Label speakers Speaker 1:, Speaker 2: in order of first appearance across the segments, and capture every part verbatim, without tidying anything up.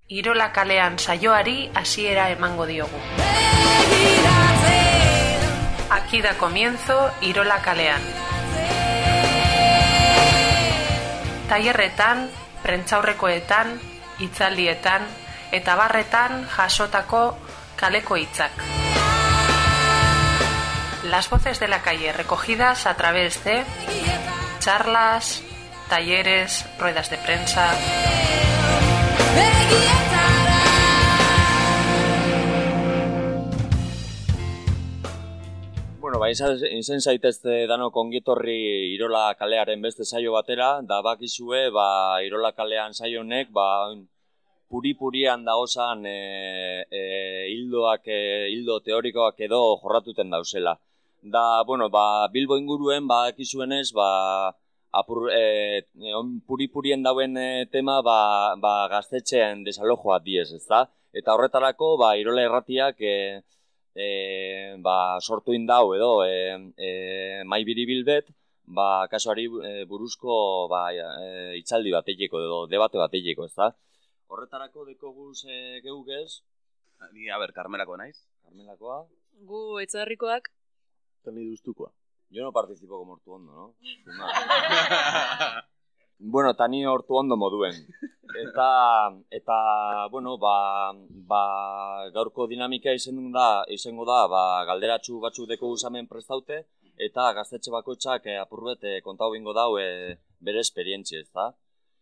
Speaker 1: Irola kalean saioari hasiera emango diogu. Aquí da comienzo Irola kalean. Tailerretan, prentsaurrekoetan, hitzaldietan eta barretan jasotako kaleko hitzak. Las voces de la calle recogidas a través de charlas, talleres, ruedas de prensa.
Speaker 2: Bueno, ba, izen zaitezte danok ongietorri Irola kalearen beste saio batera, da bakizue, ba, Irola kalean saio honek, ba, puri-purian dagozan e, e, hildoak, e, hildo teorikoak edo jorratuten dauzela. Da, bueno, ba, Bilbo inguruen, ba, kizuenez, ba, apur, e, on, puri-purien dauen e, tema, ba, ba, gaztetxean desalojoa diez, ezta? Eta horretarako, ba, Irola Irratiak e, e, ba, sortu indau edo e, e, mai biribilbet, ba, kasuari e, buruzko ba, e, hitzaldi bateiko edo debate bateiko, ezta? Horretarako dekoguz e, geugez?
Speaker 3: Ni, a ber, Karmelako naiz.
Speaker 2: Karmelakoa?
Speaker 4: Gu Etxebarrikoak.
Speaker 3: Eta ni Duztukoa.
Speaker 2: Yo no participo como Ortuondo, ¿no? Bueno, eta ni Ortuondo moduen. Eta, eta bueno, ba, ba, gaurko dinamika izango da, izango da, ba, galderatxu batzuk deko usamen prestaute, eta gaztetxe bakoitzak eh, apurbet eh, kontau bingo dau eh, bere esperientzia, ezta?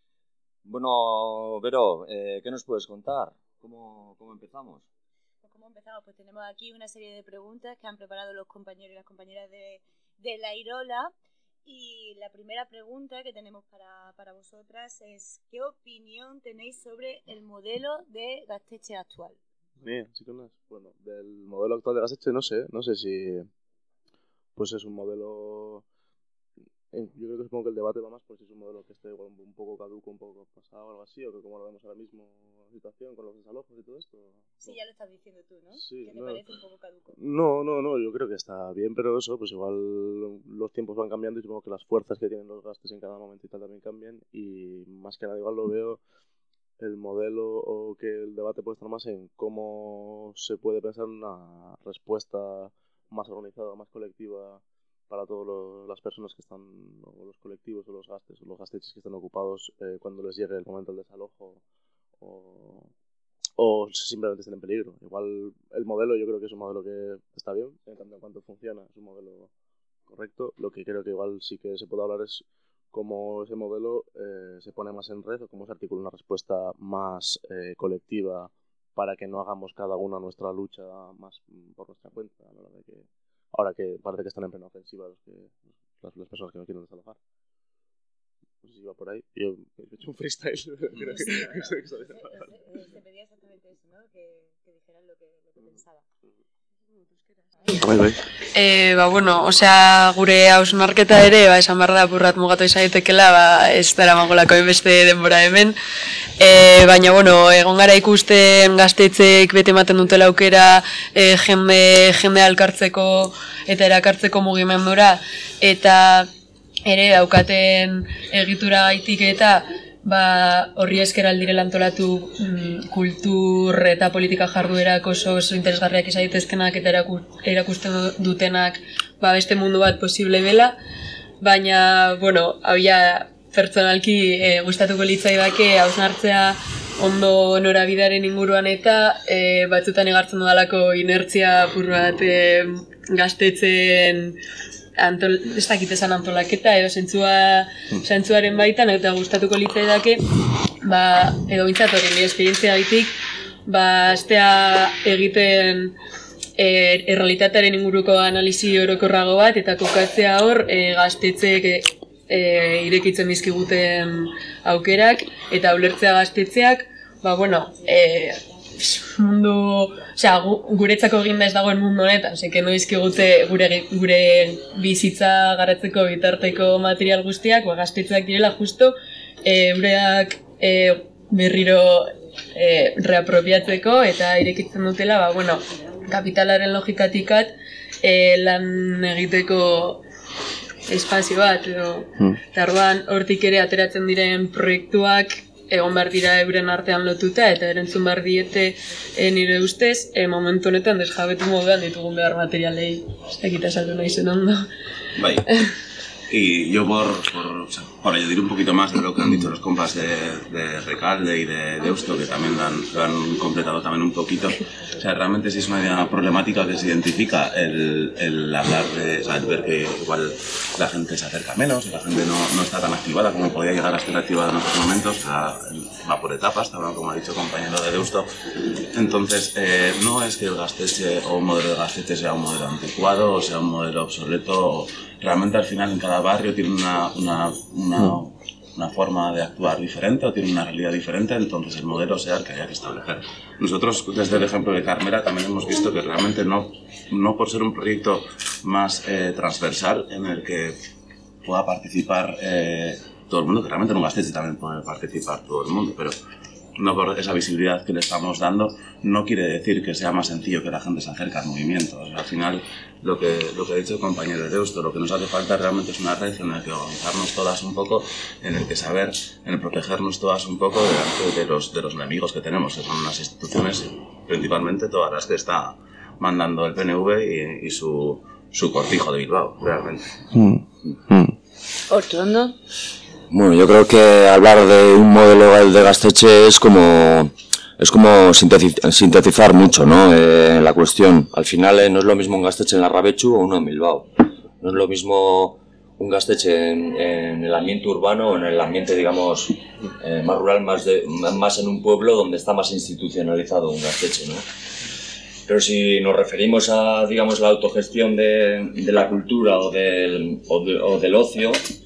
Speaker 2: Bueno, Vero, eh, ¿qué nos puedes contar? ¿Cómo, cómo empezamos?
Speaker 5: ¿Cómo empezamos? Pues tenemos aquí una serie de preguntas que han preparado los compañeros y las compañeras de, de la Irola. Y la primera pregunta que tenemos para, para vosotras es ¿qué opinión tenéis sobre el modelo de Gaztetxe actual?
Speaker 3: Bien, sí que no es. Bueno, del modelo actual de Gaztetxe no sé, no sé si pues es un modelo. Yo creo que supongo que el debate va más por si es un modelo que esté un poco caduco, un poco pasado o algo así, o que como lo vemos ahora mismo la situación con los desalojos y todo esto.
Speaker 5: Sí, ya lo estás diciendo tú, ¿no?
Speaker 3: Sí,
Speaker 5: que te
Speaker 3: no,
Speaker 5: parece un poco caduco.
Speaker 3: No, no, no, yo creo que está bien, pero eso, pues igual los tiempos van cambiando y supongo que las fuerzas que tienen los gastos en cada momento y tal también cambian, y más que nada igual lo veo el modelo o que el debate puede estar más en cómo se puede pensar una respuesta más organizada, más colectiva para todas las personas que están, o los colectivos o los gastes, o los gasteches que están ocupados eh, cuando les llegue el momento del desalojo o, o simplemente estén en peligro. Igual el modelo yo creo que es un modelo que está bien, en tanto en cuanto funciona, es un modelo correcto. Lo que creo que igual sí que se puede hablar es cómo ese modelo eh, se pone más en red o cómo se articula una respuesta más eh, colectiva para que no hagamos cada una nuestra lucha más por nuestra cuenta a la hora de que ahora que parece que están en plena ofensiva los que, las, las personas que no quieren desalojar. No sé si va por ahí. Yo he hecho un freestyle. Creo que,
Speaker 5: Sí,
Speaker 3: que, que, que
Speaker 5: se, se pedía exactamente eso, ¿no? Que, que dijeran lo que, lo que pensaba.
Speaker 3: Bai, bai.
Speaker 4: E, ba, bueno, osea, gure hausnarketa ere, ba, esan behar da, burrat mugatu izan daitekela, ba, ez dara mangolako beste denbora hemen. E, baina, bueno, egon gara ikusten gaztetxeek bete ematen dutela aukera e, jende, jende alkartzeko eta erakartzeko mugimendura, eta ere daukaten egitura gaitik eta ba, horri esker aldirela antolatu mm, kultur eta politika jarduerak oso, oso interesgarriak izan daitezkenak eta eraku, erakusten dutenak ba, beste mundu bat posible dela, baina, bueno, habia pertsonalki e, gustatuko litzaidake hausnartzea ondo norabidaren inguruan eta e, batzutan egartzen dudalako inertzia apur bat e, gaztetzen Antol, ez dakit esan antolaketa edo zentzua, zentzuaren baitan eta gustatuko litzaidake ba, edo bintzat hori nire esperientzia gaitik ba, astea egiten e, errealitatearen inguruko analizi orokorrago bat eta kokatzea hor e, gaztetxeek e, e, irekitzen dizkiguten aukerak eta ulertzea gaztetxeak ba, bueno, e, mundu, osea, guretzako eginda ez dagoen mundu honetan, osea, noizkigute gure, gure bizitza garatzeko bitarteko material guztiak, ba, gaztetxeak direla justo, e, ureak e, berriro e, reapropiatzeko eta irekitzen dutela, ba, bueno, kapitalaren logikatikat e, lan egiteko espazio bat, edo, mm. eta orduan hortik ere ateratzen diren proiektuak egon behar dira euren artean lotuta eta erantzun behar diete e, nire ustez, e, momentu honetan desjabetu moduan ditugun behar materialei. Ez dakita saldu nahi zen ondo.
Speaker 6: Bai. Y yo por, por, o sea, por añadir un poquito más de lo que han dicho los compas de, de Recalde y de Deusto, que también lo han, lo han completado también un poquito, o sea, realmente sí es una idea problemática que se identifica el, el hablar de, o sea, el ver que igual la gente se acerca menos, la gente no, no está tan activada como podía llegar a estar activada en otros momentos, o sea, va por etapas, también como ha dicho el compañero de Deusto. Entonces, eh, no es que el Gaztetxe o un modelo de Gaztetxe sea un modelo anticuado o sea un modelo obsoleto. Realmente al final en cada barrio tiene una, una, una, una forma de actuar diferente o tiene una realidad diferente, entonces el modelo sea el que haya que establecer. Nosotros desde el ejemplo de Carmela también hemos visto que realmente no, no por ser un proyecto más eh, transversal en el que pueda participar eh, todo el mundo, que realmente en un Gaztetxe también puede participar todo el mundo, pero no por esa visibilidad que le estamos dando, no quiere decir que sea más sencillo que la gente se acerque al movimiento. O sea, al final, lo que, lo que ha dicho el compañero de Deusto, lo que nos hace falta realmente es una red en la que organizarnos todas un poco, en el que saber, en el protegernos todas un poco delante de los, de los enemigos que tenemos, que son las instituciones, principalmente todas las que está mandando el P N V y, y su, su cortijo de Bilbao, realmente.
Speaker 7: Mm. Mm.
Speaker 5: ¿Ortuondo?
Speaker 7: Bueno, yo creo que hablar de un modelo de Gaztetxe es como es como sintetizar mucho, ¿no? Eh, la cuestión. Al final eh, no es lo mismo un Gaztetxe en Larrabetxu o uno en Bilbao. No es lo mismo un Gaztetxe en, en el ambiente urbano o en el ambiente, digamos, eh, más rural, más, de, más en un pueblo donde está más institucionalizado un Gaztetxe, ¿no? Pero si nos referimos a, digamos, la autogestión de, de la cultura o del, o de, o del ocio,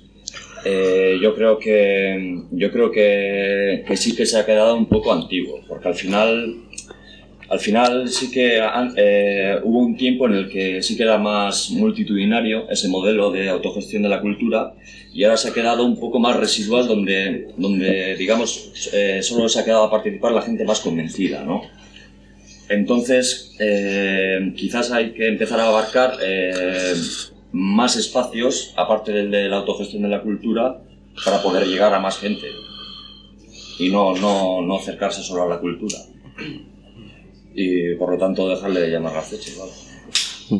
Speaker 7: Eh, yo creo que yo creo que, que sí que se ha quedado un poco antiguo, porque al final al final sí que eh, hubo un tiempo en el que sí que era más multitudinario ese modelo de autogestión de la cultura y ahora se ha quedado un poco más residual donde donde digamos eh, solo se ha quedado a participar la gente más convencida, ¿no? Entonces eh, quizás hay que empezar a abarcar eh, más espacios, aparte del de la autogestión de la cultura, para poder llegar a más gente y no, no, no acercarse solo a la cultura y por lo tanto dejarle de llamar Gaztetxe, ¿vale?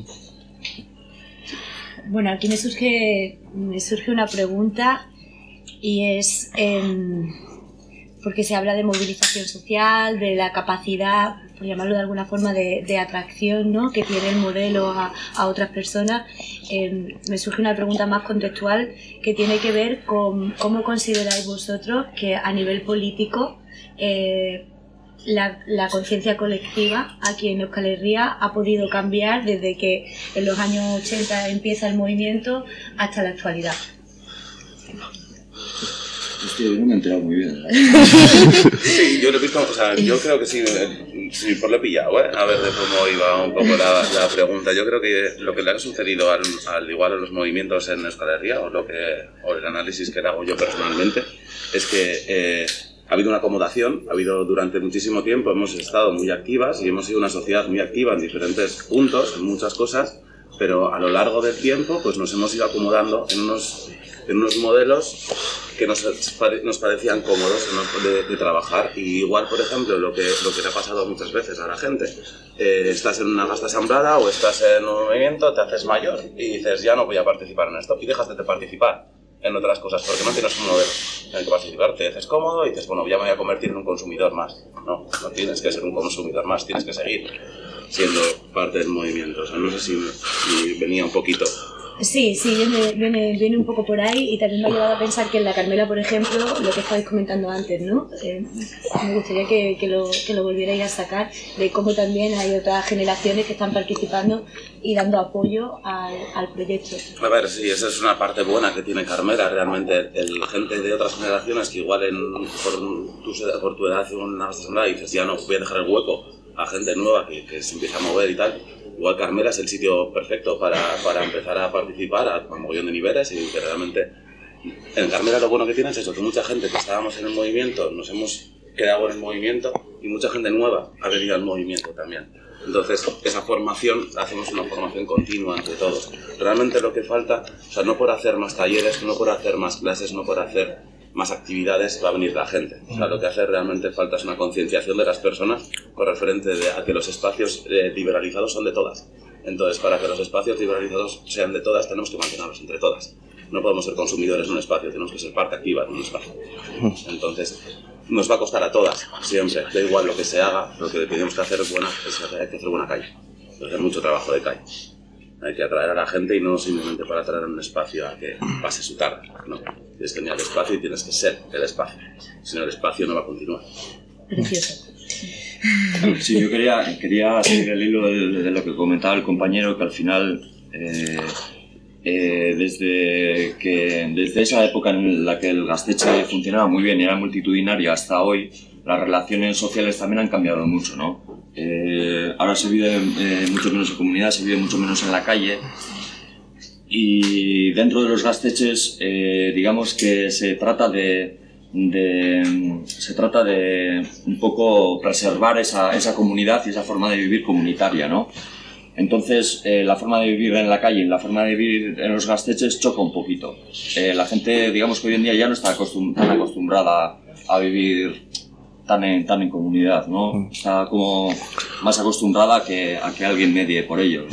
Speaker 5: Bueno, aquí me surge, me surge una pregunta y es eh, porque se habla de movilización social, de la capacidad, por llamarlo de alguna forma, de, de atracción, ¿no?, que tiene el modelo a, a otras personas. Eh, me surge una pregunta más contextual que tiene que ver con cómo consideráis vosotros que a nivel político eh, la, la conciencia colectiva aquí en Euskal Herria ha podido cambiar desde que en los años ochenta empieza el movimiento hasta la actualidad.
Speaker 6: Hostia, yo no me he enterado muy bien. Sí, yo lo he visto, o sea, yo creo que sí, sí, por lo he pillado, ¿eh? A ver de cómo iba un poco la, la pregunta. Yo creo que lo que le ha sucedido al, al igual a los movimientos en Euskal Herria, o, lo que, o el análisis que le hago yo personalmente, es que eh, ha habido una acomodación, ha habido durante muchísimo tiempo, hemos estado muy activas y hemos sido una sociedad muy activa en diferentes puntos, en muchas cosas, pero a lo largo del tiempo pues nos hemos ido acomodando en unos, en unos modelos que nos, nos parecían cómodos de, de trabajar. Y igual, por ejemplo, lo que, lo que le ha pasado muchas veces a la gente, eh, estás en una gasta asamblada o estás en un movimiento, te haces mayor y dices, ya no voy a participar en esto, y dejas de participar en otras cosas porque no tienes un modelo en el que participar, te haces cómodo y dices, bueno, ya me voy a convertir en un consumidor más. No, no tienes que ser un consumidor más, tienes que seguir siendo parte del movimiento. O sea, no sé si, si venía un poquito.
Speaker 5: Sí, sí, viene, viene, viene un poco por ahí y también me ha llevado a pensar que en la Carmela, por ejemplo, lo que estabais comentando antes, ¿no? Eh, me gustaría que, que, lo, que lo volvierais a sacar, de cómo también hay otras generaciones que están participando y dando apoyo al, al proyecto.
Speaker 6: A ver, sí, esa es una parte buena que tiene Carmela, realmente. El, gente de otras generaciones que igual en, por, tu, por tu edad en una asamblea dices, ya no voy a dejar el hueco a gente nueva que, que se empieza a mover y tal. Igual Carmela es el sitio perfecto para, para empezar a participar a un mogollón de niveles y que realmente en Carmela lo bueno que tiene es eso, que mucha gente que estábamos en el movimiento nos hemos quedado en el movimiento y mucha gente nueva ha venido al movimiento también. Entonces, esa formación, hacemos una formación continua entre todos. Realmente lo que falta, o sea, no por hacer más talleres, no por hacer más clases, no por hacer más actividades va a venir la gente. O sea, lo que hace realmente falta es una concienciación de las personas con referente de, a que los espacios eh, liberalizados son de todas. Entonces, para que los espacios liberalizados sean de todas, tenemos que mantenerlos entre todas. No podemos ser consumidores en un espacio, tenemos que ser parte activa en un espacio. Entonces, nos va a costar a todas, siempre. Da igual lo que se haga, lo que tenemos que hacer buena, es que hay que hacer buena calle. Hay que hacer mucho trabajo de calle. Hay que atraer a la gente y no simplemente para atraer a un espacio a que pase su tarde, ¿no? Tienes que tener el espacio y tienes que ser el espacio. Si no, el espacio no va a continuar.
Speaker 5: Precioso.
Speaker 7: Sí, yo quería, quería seguir el hilo de, de lo que comentaba el compañero, que al final, eh, eh, desde, que, desde esa época en la que el Gaztetxe funcionaba muy bien y era multitudinario hasta hoy, las relaciones sociales también han cambiado mucho, ¿no? Eh, ahora se vive eh, mucho menos en comunidad, se vive mucho menos en la calle, y dentro de los Gaztetxes, eh, digamos que se trata de, de se trata de un poco preservar esa, esa comunidad y esa forma de vivir comunitaria, ¿no? Entonces, eh, la forma de vivir en la calle y la forma de vivir en los Gaztetxes choca un poquito. Eh, la gente, digamos que hoy en día ya no está acostum- tan acostumbrada a vivir tan en, tan en comunidad, ¿no? Está como más acostumbrada a que, a que alguien medie por ellos.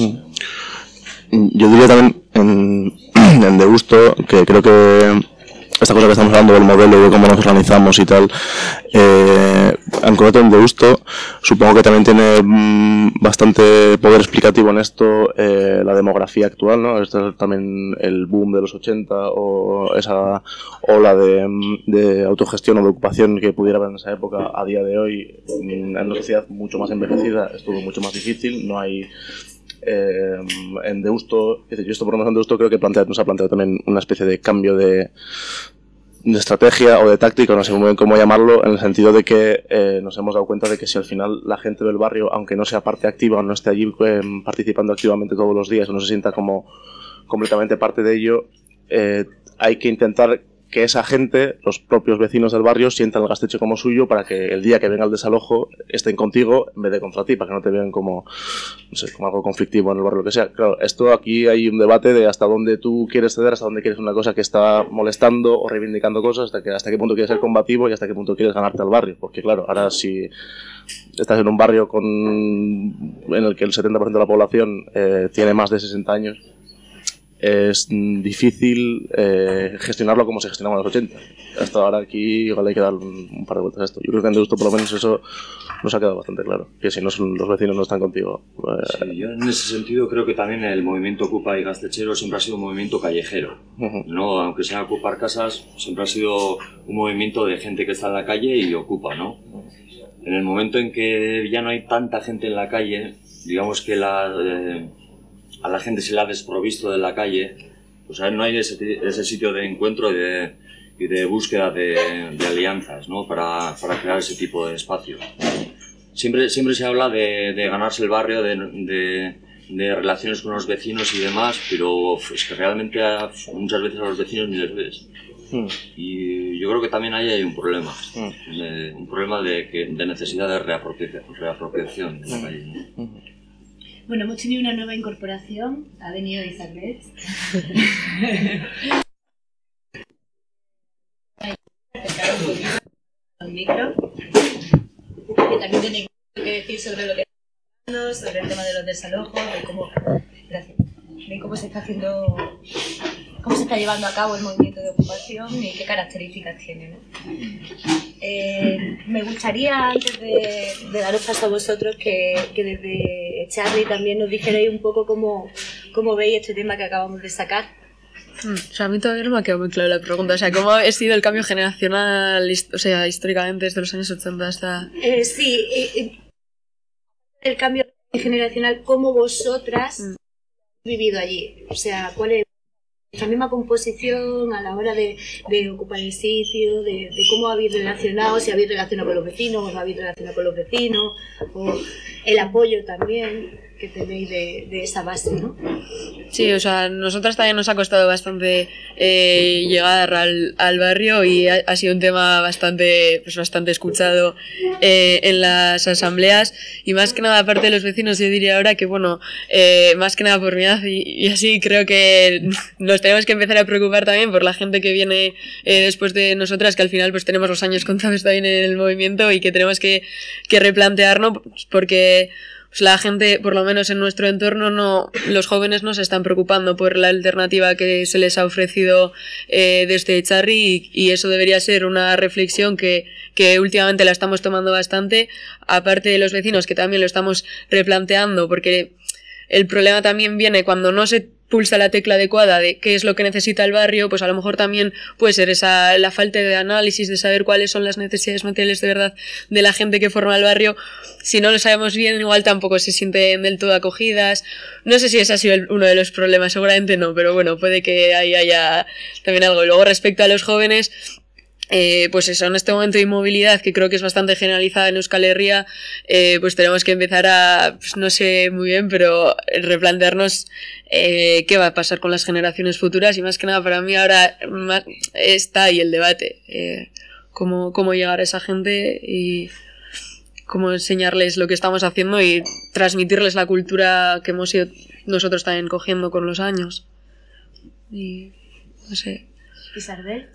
Speaker 3: Yo diría también en, en Deusto, que creo que esta cosa que estamos hablando del modelo y de cómo nos organizamos y tal, eh, en concreto en Deusto, supongo que también tiene mmm, bastante poder explicativo en esto eh, la demografía actual, ¿no? Este es también el boom de los ochenta o esa ola de, de autogestión o de ocupación que pudiera haber en esa época. A día de hoy, en una sociedad mucho más envejecida, es todo mucho más difícil, no hay... Eh, en Deusto, yo esto por lo menos en Deusto creo que plantea, nos ha planteado también una especie de cambio de, de estrategia o de táctica, no sé muy bien cómo llamarlo, en el sentido de que eh, nos hemos dado cuenta de que si al final la gente del barrio, aunque no sea parte activa o no esté allí eh, participando activamente todos los días o no se sienta como completamente parte de ello, eh, hay que intentar que esa gente, los propios vecinos del barrio, sientan el Gaztetxe como suyo para que el día que venga el desalojo estén contigo en vez de contra ti, para que no te vean como, no sé, como algo conflictivo en el barrio, lo que sea. Claro, esto aquí hay un debate de hasta dónde tú quieres ceder, hasta dónde quieres una cosa que está molestando o reivindicando cosas, hasta, que, hasta qué punto quieres ser combativo y hasta qué punto quieres ganarte al barrio. Porque claro, ahora si estás en un barrio con, en el que el setenta por ciento de la población eh, tiene más de sesenta años, es difícil eh, gestionarlo como se gestionaba en los ochenta. Hasta ahora aquí igual hay que dar un, un par de vueltas a esto. Yo creo que en Deusto por lo menos eso nos ha quedado bastante claro, que si no son, los vecinos no están contigo. Eh...
Speaker 7: Sí, yo en ese sentido creo que también el movimiento Ocupa y Gaztetxero siempre ha sido un movimiento callejero, uh-huh. ¿no? Aunque sea ocupar casas, siempre ha sido un movimiento de gente que está en la calle y ocupa, ¿no? En el momento en que ya no hay tanta gente en la calle, digamos que la... Eh, a la gente se le ha desprovisto de la calle, o sea, no hay ese, ese sitio de encuentro y de, y de búsqueda de, de alianzas, ¿no? para, para crear ese tipo de espacio. Siempre, siempre se habla de, de ganarse el barrio, de, de, de relaciones con los vecinos y demás, pero es que realmente a, muchas veces a los vecinos ni les ves. Mm. Y yo creo que también ahí hay un problema, mm. de, un problema de, que, de necesidad de reapropiación, reapropiación de la calle, ¿no? Mm.
Speaker 5: Bueno, hemos tenido una nueva incorporación, ha venido Isabel. Un micro, que también tiene que decir sobre lo que estamos, sobre el tema de los desalojos, de cómo, gracias, de cómo se está haciendo, cómo se está llevando a cabo el movimiento de ocupación y qué características tiene, ¿no? Eh, me gustaría, antes de, de daros paso a vosotros, que, que desde Charly también nos dijerais un poco cómo, cómo veis este tema que acabamos de sacar.
Speaker 4: Hmm, o sea, a mí todavía no me ha quedado muy claro la pregunta. O sea, ¿cómo ha sido el cambio generacional, o sea, históricamente desde los años ochenta hasta...?
Speaker 5: Eh, sí, eh, el cambio generacional, ¿cómo vosotras hmm. habéis vivido allí? O sea, ¿cuál es la misma composición a la hora de, de ocupar el sitio, de, de cómo habéis relacionado, si habéis relacionado con los vecinos o no habéis relacionado con los vecinos, o el apoyo también que tenéis de, de esa base, ¿no?
Speaker 4: Sí, o sea, nosotras también nos ha costado bastante eh, llegar al, al barrio y ha, ha sido un tema bastante, pues bastante escuchado eh, en las asambleas y más que nada, aparte de los vecinos, yo diría ahora que, bueno, eh, más que nada por mi edad y, y así creo que nos tenemos que empezar a preocupar también por la gente que viene eh, después de nosotras, que al final pues tenemos los años contados también en el movimiento y que tenemos que, que replantearnos porque... Pues la gente, por lo menos en nuestro entorno, no, los jóvenes no se están preocupando por la alternativa que se les ha ofrecido eh, desde Echarri y, y eso debería ser una reflexión que, que últimamente la estamos tomando bastante, aparte de los vecinos que también lo estamos replanteando, porque el problema también viene cuando no se pulsa la tecla adecuada de qué es lo que necesita el barrio, pues a lo mejor también puede ser esa la falta de análisis, de saber cuáles son las necesidades materiales de verdad de la gente que forma el barrio. Si no lo sabemos bien, igual tampoco se sienten del todo acogidas. No sé si ese ha sido el, uno de los problemas, seguramente no, pero bueno, puede que ahí haya también algo. Y luego respecto a los jóvenes, Eh, pues eso, en este momento de inmovilidad que creo que es bastante generalizada en Euskal Herria, eh, pues tenemos que empezar a, pues no sé muy bien, pero replantearnos eh, qué va a pasar con las generaciones futuras y más que nada para mí ahora más, está ahí el debate, eh, cómo, cómo llegar a esa gente y cómo enseñarles lo que estamos haciendo y transmitirles la cultura que hemos ido nosotros también cogiendo con los años. Y no sé.
Speaker 5: Isabel.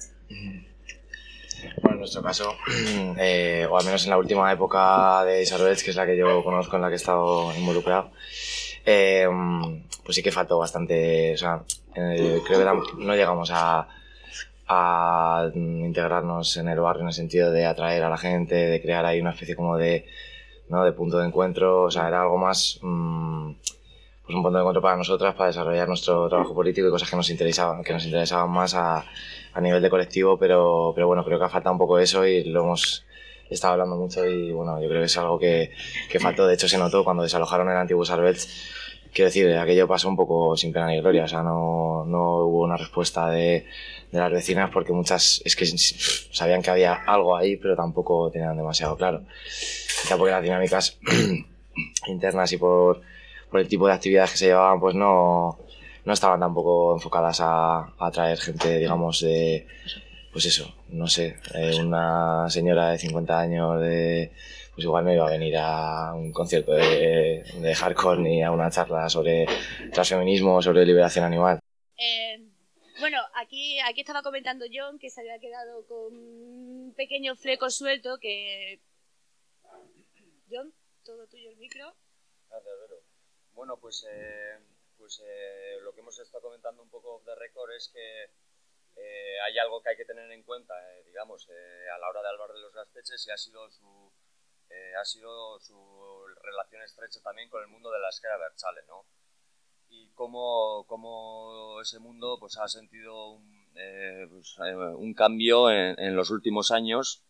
Speaker 8: Bueno, en nuestro caso, eh, o al menos en la última época de Isarbets, que es la que yo conozco, en la que he estado involucrado, eh, pues sí que faltó bastante, o sea, eh, creo que no llegamos a, a integrarnos en el barrio en el sentido de atraer a la gente, de crear ahí una especie como de, ¿no?, de punto de encuentro, o sea, era algo más, mmm, pues un punto de encuentro para nosotras, para desarrollar nuestro trabajo político y cosas que nos interesaban, que nos interesaban más a, a nivel de colectivo, pero, pero bueno, creo que ha faltado un poco eso y lo hemos estado hablando mucho y bueno, yo creo que es algo que, que faltó. De hecho se notó cuando desalojaron el antiguo Isarbets, quiero decir, aquello pasó un poco sin pena ni gloria, o sea, no, no hubo una respuesta de, de las vecinas porque muchas es que sabían que había algo ahí, pero tampoco tenían demasiado claro. Quizá porque las dinámicas internas y por, por el tipo de actividades que se llevaban, pues no, no estaban tampoco enfocadas a, a atraer gente, digamos, de, pues eso, no sé, eh, una señora de cincuenta años, de, pues igual no iba a venir a un concierto de, de hardcore ni a una charla sobre transfeminismo o sobre liberación animal.
Speaker 5: Eh, bueno, aquí, aquí estaba comentando John que se había quedado con un pequeño fleco suelto que... John, todo tuyo el micro.
Speaker 2: Gracias, Vero. Bueno, pues, eh, pues eh, lo que hemos estado comentando un poco off the record es que eh, hay algo que hay que tener en cuenta, eh, digamos, eh, a la hora de hablar de los Gaztetxes y ha sido su eh, ha sido su relación estrecha también con el mundo de la esquerra abertzale, ¿no? Y cómo, cómo ese mundo pues ha sentido un, eh, pues, eh, un cambio en, en los últimos años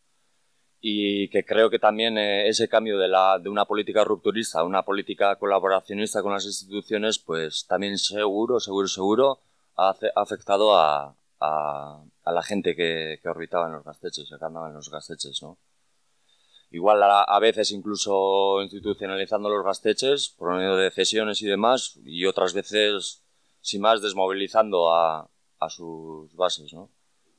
Speaker 2: y que creo que también eh, ese cambio de, la, de una política rupturista a una política colaboracionista con las instituciones, pues también seguro, seguro, seguro ha, ha afectado a, a, a la gente que, que orbitaba en los Gaztetxes, que andaba en los Gaztetxes, ¿no? Igual a, a veces incluso institucionalizando los Gaztetxes por medio de cesiones y demás, y otras veces, sin más, desmovilizando a, a sus bases, ¿no?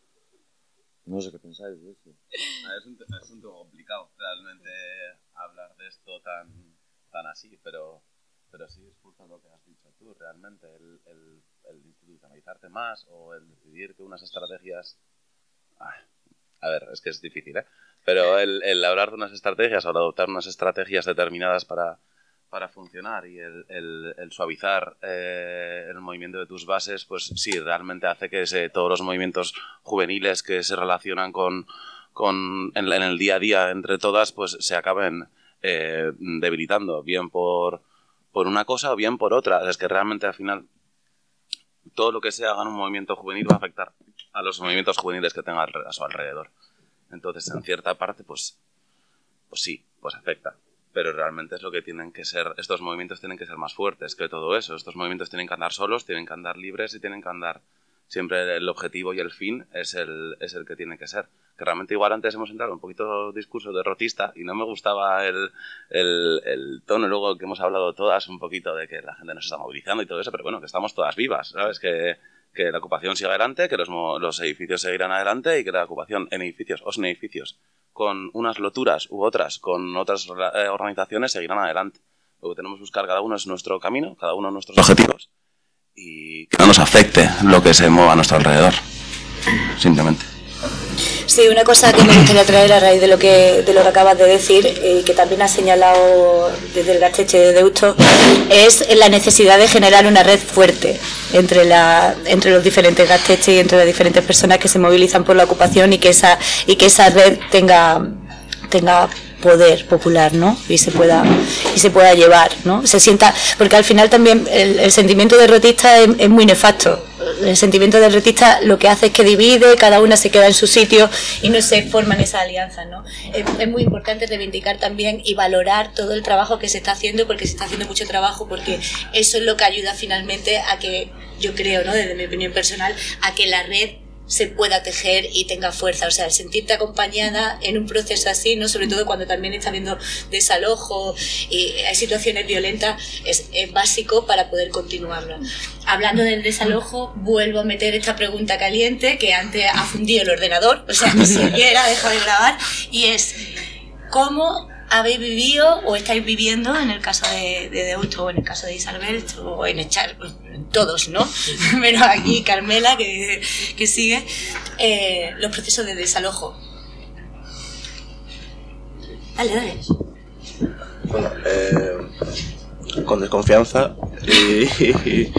Speaker 2: No sé qué pensáis de esto.
Speaker 6: Es un, es un tema complicado, realmente, hablar de esto tan, tan así, pero, pero sí es justo lo que has dicho tú, realmente, el, el, el institucionalizarte más o el decidir que unas estrategias... Ah, a ver, es que es difícil, ¿eh? Pero el, el hablar de unas estrategias o el adoptar unas estrategias determinadas para, para funcionar y el, el, el suavizar eh, el movimiento de tus bases, pues sí, realmente hace que se, todos los movimientos juveniles que se relacionan con, con en, en el día a día entre todas, pues se acaben eh, debilitando, bien por, por una cosa o bien por otra. Es que realmente al final todo lo que se haga en un movimiento juvenil va a afectar a los movimientos juveniles que tenga a su alrededor. Entonces, en cierta parte, pues, pues sí, pues afecta. Pero realmente es lo que tienen que ser, estos movimientos tienen que ser más fuertes que todo eso. Estos movimientos tienen que andar solos, tienen que andar libres y tienen que andar, siempre el objetivo y el fin es el, es el que tiene que ser. que realmente igual antes hemos entrado un poquito discurso derrotista y no me gustaba el, el, el tono, luego que hemos hablado todas un poquito de que la gente nos está movilizando y todo eso, pero bueno, que estamos todas vivas, ¿sabes? Que, que la ocupación siga adelante, que los, los edificios seguirán adelante y que la ocupación en edificios o sin edificios con unas loturas u otras con otras eh, organizaciones seguirán adelante. Lo que tenemos que buscar cada uno es nuestro camino, cada uno nuestros objetivos y que no nos afecte lo que se mueva a nuestro alrededor, simplemente.
Speaker 5: Sí, una cosa que me gustaría traer a raíz de lo que de lo que acabas de decir y que también has señalado desde el Gaztetxe de Deusto es la necesidad de generar una red fuerte entre la entre los diferentes Gaztetxe y entre las diferentes personas que se movilizan por la ocupación y que esa y que esa red tenga tenga poder popular, ¿no? Y se pueda y se pueda llevar, ¿no? Se sienta, porque al final también el, el sentimiento derrotista es, es muy nefasto. El sentimiento derrotista lo que hace es que divide, cada una se queda en su sitio y no se forman esas alianzas, ¿no? Es, es muy importante reivindicar también y valorar todo el trabajo que se está haciendo, porque se está haciendo mucho trabajo, porque eso es lo que ayuda finalmente a que, yo creo, ¿no? Desde mi opinión personal, a que la red se pueda tejer y tenga fuerza, o sea, el sentirte acompañada en un proceso así, ¿no? Sobre todo cuando también está habiendo desalojo y hay situaciones violentas, es, es básico para poder continuarlo. Hablando del desalojo, vuelvo a meter esta pregunta caliente que antes ha fundido el ordenador, o sea, ni siquiera ha dejado de grabar, y es ¿cómo habéis vivido o estáis viviendo en el caso de, de Deusto o en el caso de Isabel o en Echar, en todos, ¿no? Pero aquí Carmela que, que sigue eh, los procesos de desalojo. Dale, dale.
Speaker 3: Bueno, eh, con desconfianza y, y,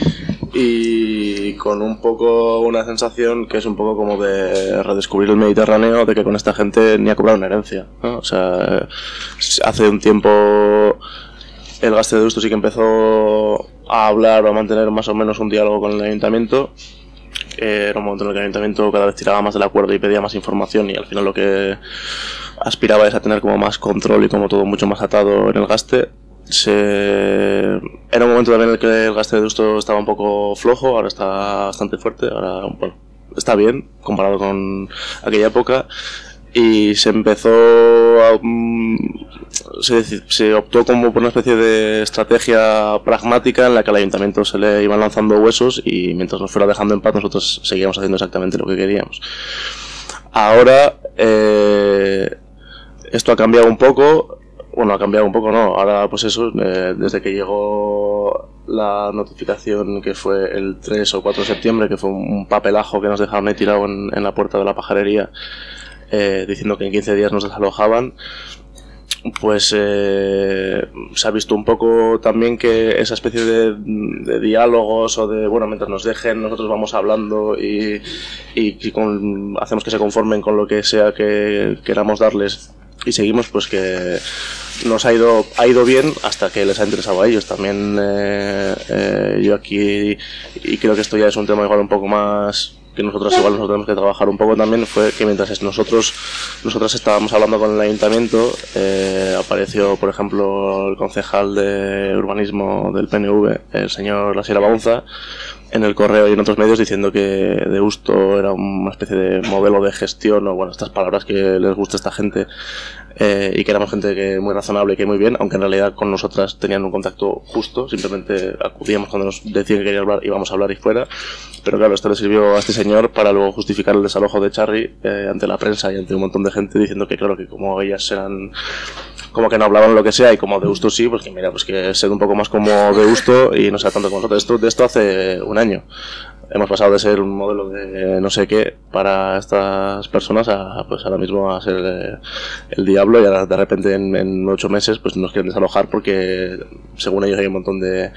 Speaker 3: y con un poco una sensación que es un poco como de redescubrir el Mediterráneo, de que con esta gente ni ha cobrado una herencia, ¿no? O sea, hace un tiempo el Gazte de Deusto sí que empezó a hablar o a mantener más o menos un diálogo con el ayuntamiento. Eh, era un momento en el que el ayuntamiento cada vez tiraba más de la cuerda y pedía más información, y al final lo que aspiraba es a tener como más control y como todo mucho más atado en el Gazte. Se... Era un momento también en el que el Gazte de Deusto estaba un poco flojo, ahora está bastante fuerte, ahora bueno, está bien comparado con aquella época, y se empezó a, um, se, se optó como por una especie de estrategia pragmática en la que al ayuntamiento se le iban lanzando huesos y mientras nos fuera dejando en paz nosotros seguíamos haciendo exactamente lo que queríamos. Ahora eh, esto ha cambiado un poco. Bueno, ha cambiado un poco, ¿no? Ahora, pues eso, eh, desde que llegó la notificación que fue el tres o cuatro de septiembre, que fue un papelajo que nos dejaron ahí tirado en, en la puerta de la pajarería, eh, diciendo que en quince días nos desalojaban, pues eh, se ha visto un poco también que esa especie de, de diálogos o de, bueno, mientras nos dejen, nosotros vamos hablando y, y, y con, hacemos que se conformen con lo que sea que queramos darles, y seguimos, pues que nos ha ido ha ido bien hasta que les ha interesado a ellos también. eh, eh, yo aquí, y creo que esto ya es un tema igual un poco más que nosotros igual nosotros tenemos que trabajar un poco también, fue que mientras nosotros nosotros estábamos hablando con el ayuntamiento, eh, apareció por ejemplo el concejal de urbanismo del P N V, el señor Lasiera Baunza, en el correo y en otros medios diciendo que Deusto era una especie de modelo de gestión, o bueno, estas palabras que les gusta a esta gente, eh, y que éramos gente que muy razonable y que muy bien, aunque en realidad con nosotras tenían un contacto justo, simplemente acudíamos cuando nos decían que querían hablar, íbamos a hablar y fuera. Pero claro, esto le sirvió a este señor para luego justificar el desalojo de Charri eh, ante la prensa y ante un montón de gente, diciendo que claro, que como ellas eran como que no hablaban lo que sea y como Deusto sí, pues que mira, pues que ser un poco más como Deusto y no sea tanto como nosotros. Esto, de esto hace un año hemos pasado de ser un modelo de no sé qué para estas personas a pues ahora mismo a ser eh, el diablo, y ahora de repente en, en ocho meses pues nos quieren desalojar porque según ellos hay un montón de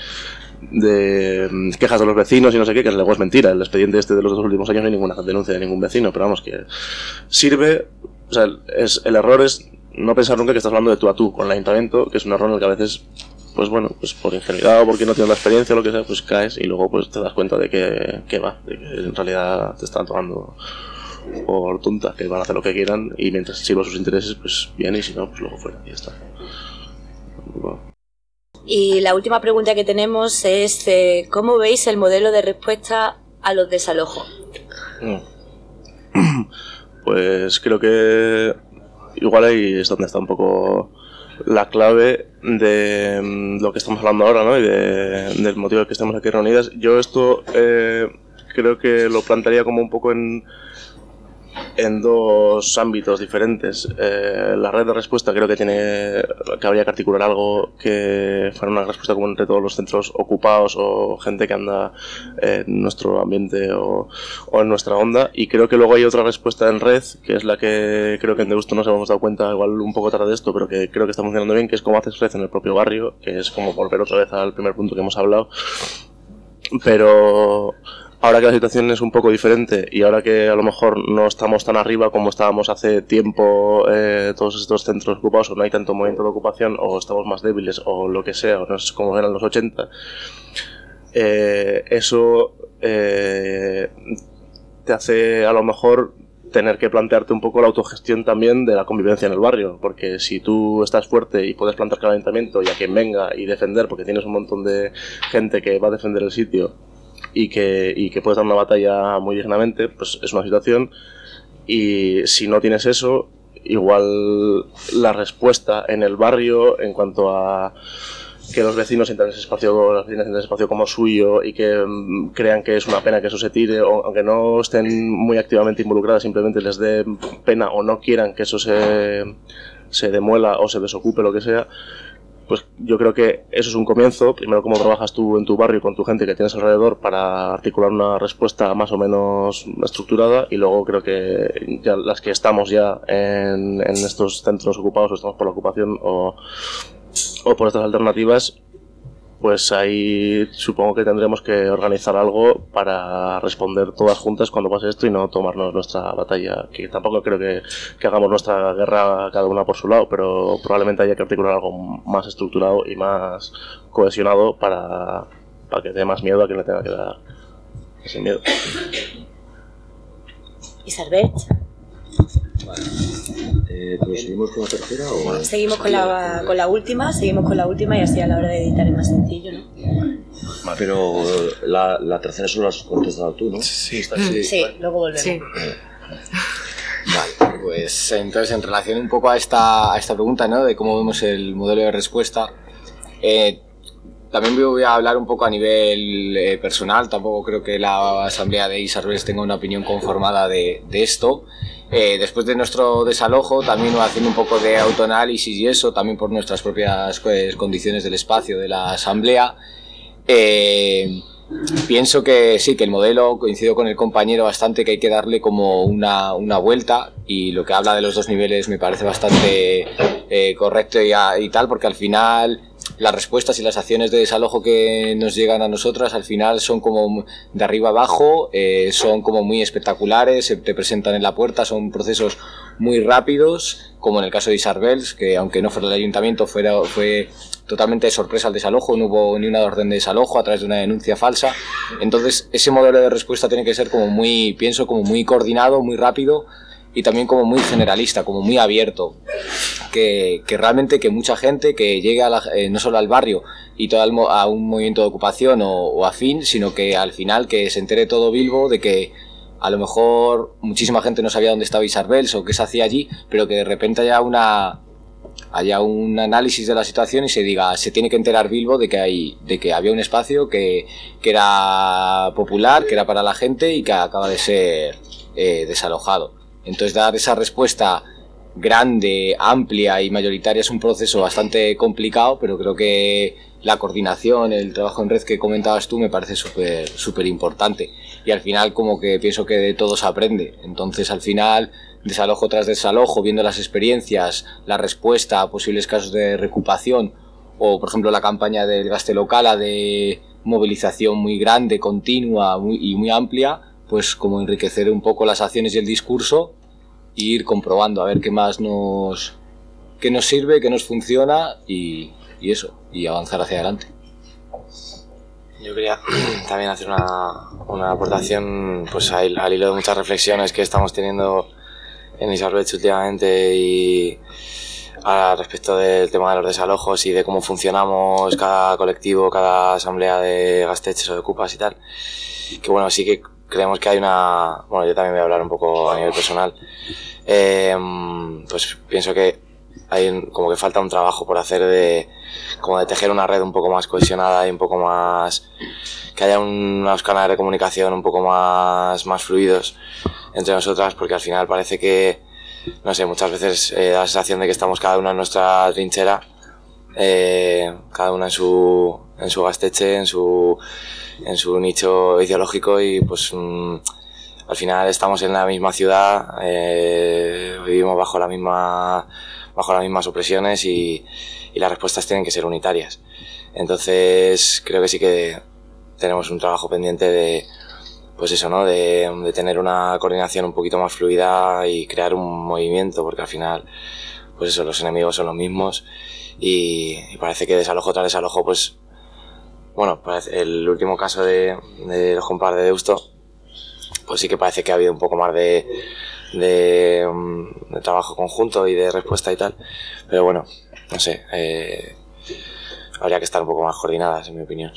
Speaker 3: de quejas de los vecinos y no sé qué, que luego es mentira. El expediente este de los dos últimos años no hay ninguna denuncia de ningún vecino, pero vamos, que sirve, o sea, es, el error es no pensar nunca que estás hablando de tú a tú con el ayuntamiento, que es un error en el que a veces, pues bueno, pues por ingenuidad o porque no tienes la experiencia o lo que sea, pues caes y luego pues te das cuenta de que, que va, de que en realidad te están tomando por tonta, que van a hacer lo que quieran y mientras sirva sus intereses, pues bien, y si no, pues luego fuera y ya está. Bueno.
Speaker 5: Y la última pregunta que tenemos es eh, ¿cómo veis el modelo de respuesta a los desalojos?
Speaker 3: pues creo que igual ahí es donde está un poco la clave de lo que estamos hablando ahora, ¿no? Y de, del motivo de que estamos aquí reunidas. Yo esto eh, creo que lo plantearía como un poco en, en dos ámbitos diferentes. Eh, la red de respuesta creo que tiene que habría que articular algo que fuera una respuesta común entre todos los centros ocupados o gente que anda en nuestro ambiente o, o en nuestra onda, y creo que luego hay otra respuesta en red que es la que creo que en Deusto nos hemos dado cuenta igual un poco tarde de esto, pero que creo que está funcionando bien, que es cómo haces red en el propio barrio, que es como volver otra vez al primer punto que hemos hablado, pero ahora que la situación es un poco diferente y ahora que a lo mejor no estamos tan arriba como estábamos hace tiempo, eh, todos estos centros ocupados, o no hay tanto movimiento de ocupación, o estamos más débiles, o lo que sea, o no es como eran los ochenta, eh, eso eh, te hace a lo mejor tener que plantearte un poco la autogestión también de la convivencia en el barrio, porque si tú estás fuerte y puedes plantar calentamiento y a quien venga y defender, porque tienes un montón de gente que va a defender el sitio, y que, y que puedes dar una batalla muy dignamente, pues es una situación. Y si no tienes eso, igual la respuesta en el barrio en cuanto a que los vecinos sientan ese espacio, las vecinas sientan ese espacio como suyo y que um, crean que es una pena que eso se tire, o, aunque no estén muy activamente involucradas, simplemente les dé pena o no quieran que eso se, se demuela o se desocupe, lo que sea. Pues yo creo que eso es un comienzo. Primero, cómo trabajas tú en tu barrio con tu gente que tienes alrededor para articular una respuesta más o menos estructurada, y luego creo que ya las que estamos ya en, en estos centros ocupados, o estamos por la ocupación o, o por estas alternativas, pues ahí supongo que tendremos que organizar algo para responder todas juntas cuando pase esto y no tomarnos nuestra batalla, que tampoco creo que, que hagamos nuestra guerra cada una por su lado, pero probablemente haya que articular algo más estructurado y más cohesionado para, para que dé más miedo a quien le tenga que dar ese miedo.
Speaker 5: ¿Y Sarbet?
Speaker 7: Eh, ¿Pero seguimos con la tercera o...?
Speaker 5: Bueno, seguimos con la, con la última, seguimos con la última y así a la hora de editar es más sencillo, ¿no?
Speaker 7: Pero la, la tercera solo la has contestado tú, ¿no?
Speaker 8: Sí,
Speaker 5: sí, sí, luego volvemos. Sí.
Speaker 8: Vale, pues entonces en relación un poco a esta, a esta pregunta, ¿no? De cómo vemos el modelo de respuesta, eh, también voy a hablar un poco a nivel eh, personal. Tampoco creo que la asamblea de Isarbel tenga una opinión conformada de, de esto. Eh, después de nuestro desalojo, también haciendo un poco de autoanálisis y eso, también por nuestras propias pues, condiciones del espacio de la asamblea, eh, pienso que sí, que el modelo, coincido con el compañero bastante, que hay que darle como una, una vuelta, y lo que habla de los dos niveles me parece bastante eh, correcto y, a, y tal, porque al final las respuestas y las acciones de desalojo que nos llegan a nosotras al final son como de arriba abajo, eh, son como muy espectaculares, se te presentan en la puerta, son procesos muy rápidos, como en el caso de Isarbels, que aunque no fuera el ayuntamiento, fuera, fue totalmente de sorpresa el desalojo, no hubo ni una orden de desalojo a través de una denuncia falsa. Entonces ese modelo de respuesta tiene que ser como muy, pienso, como muy coordinado, muy rápido, y también como muy generalista, como muy abierto, que, que realmente que mucha gente que llegue a la, eh, no solo al barrio y todo el, a un movimiento de ocupación o, o afín, sino que al final que se entere todo Bilbo de que a lo mejor muchísima gente no sabía dónde estaba Isarbels o qué se hacía allí, pero que de repente haya una haya un análisis de la situación y se diga, se tiene que enterar Bilbo de que hay, de que había un espacio que, que era popular, que era para la gente y que acaba de ser eh, desalojado. Entonces dar esa respuesta grande, amplia y mayoritaria es un proceso bastante complicado, pero creo que la coordinación, el trabajo en red que comentabas tú me parece súper súper importante, y al final como que pienso que de todo se aprende. Entonces al final, desalojo tras desalojo, viendo las experiencias, la respuesta a posibles casos de reocupación, o por ejemplo la campaña del Gaste Local de movilización muy grande, continua muy, y muy amplia, pues como enriquecer un poco las acciones y el discurso e ir comprobando a ver qué más nos, qué nos sirve, qué nos funciona y, y eso, y avanzar hacia adelante.
Speaker 9: Yo quería también hacer una, una aportación pues al, al hilo de muchas reflexiones que estamos teniendo en Isarbel últimamente y a respecto del tema de los desalojos y de cómo funcionamos cada colectivo, cada asamblea de gasteches o de ocupas y tal, que bueno, sí que creemos que hay una... Bueno, yo también voy a hablar un poco a nivel personal. Eh, pues pienso que hay un, como que falta un trabajo por hacer de como de tejer una red un poco más cohesionada y un poco más... que haya unos canales de comunicación un poco más, más fluidos entre nosotras, porque al final parece que, no sé, muchas veces eh, da la sensación de que estamos cada una en nuestra trinchera, eh, cada una en su, en su Gaztetxe, en su, en su nicho ideológico y pues mmm, al final estamos en la misma ciudad, eh, vivimos bajo la misma, bajo las mismas opresiones y, y las respuestas tienen que ser unitarias. Entonces creo que sí que tenemos un trabajo pendiente de, pues eso, ¿no? De, de tener una coordinación un poquito más fluida y crear un movimiento, porque al final, pues eso, los enemigos son los mismos y, y parece que desalojo tras desalojo, pues, bueno, parece, el último caso de, de los compas de Deusto, pues sí que parece que ha habido un poco más de, de, de trabajo conjunto y de respuesta y tal, pero bueno, no sé, eh, habría que estar un poco más coordinadas, en mi opinión.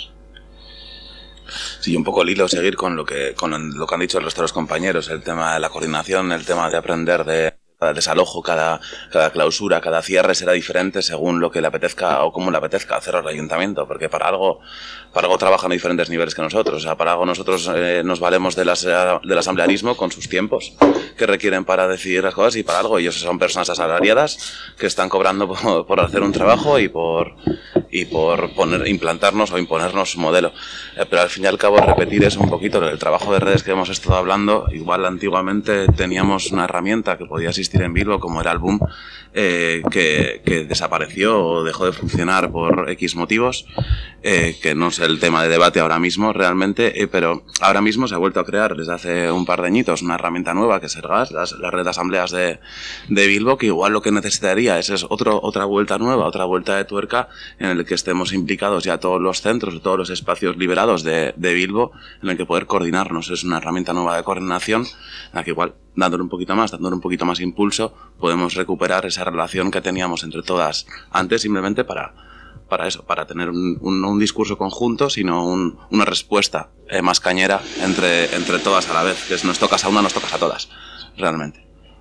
Speaker 6: Sí, un poco el hilo seguir con lo que con lo que han dicho el resto de los compañeros, el tema de la coordinación, el tema de aprender de cada desalojo, cada, cada clausura, cada cierre será diferente según lo que le apetezca o cómo le apetezca hacer al ayuntamiento, porque para algo para algo trabajan a diferentes niveles que nosotros. O sea, para algo nosotros eh, nos valemos del, del asamblearismo con sus tiempos que requieren para decidir las cosas, y para algo ellos son personas asalariadas que están cobrando por, por hacer un trabajo y por y por poner, implantarnos o imponernos su modelo. Eh, pero al fin y al cabo repetir es un poquito el trabajo de redes que hemos estado hablando. Igual antiguamente teníamos una herramienta que podía existir en Bilbo como era el Boom, eh, que, que desapareció o dejó de funcionar por X motivos, eh, que no es el tema de debate ahora mismo realmente, eh, pero ahora mismo se ha vuelto a crear desde hace un par de añitos una herramienta nueva que es el GAS, las, la red de asambleas de, de Bilbo, que igual lo que necesitaría es, es otro, otra vuelta nueva, otra vuelta de tuerca en el que estemos implicados ya todos los centros, todos los espacios liberados de, de Bilbo, en el que poder coordinarnos. Es una herramienta nueva de coordinación en la que igual, dándole un poquito más, dándole un poquito más impulso, podemos recuperar esa relación que teníamos entre todas antes, simplemente para, para eso, para tener un, un, un discurso conjunto, sino un, una respuesta eh, más cañera entre, entre todas a la vez, que es nos tocas a una, nos tocas a todas, realmente.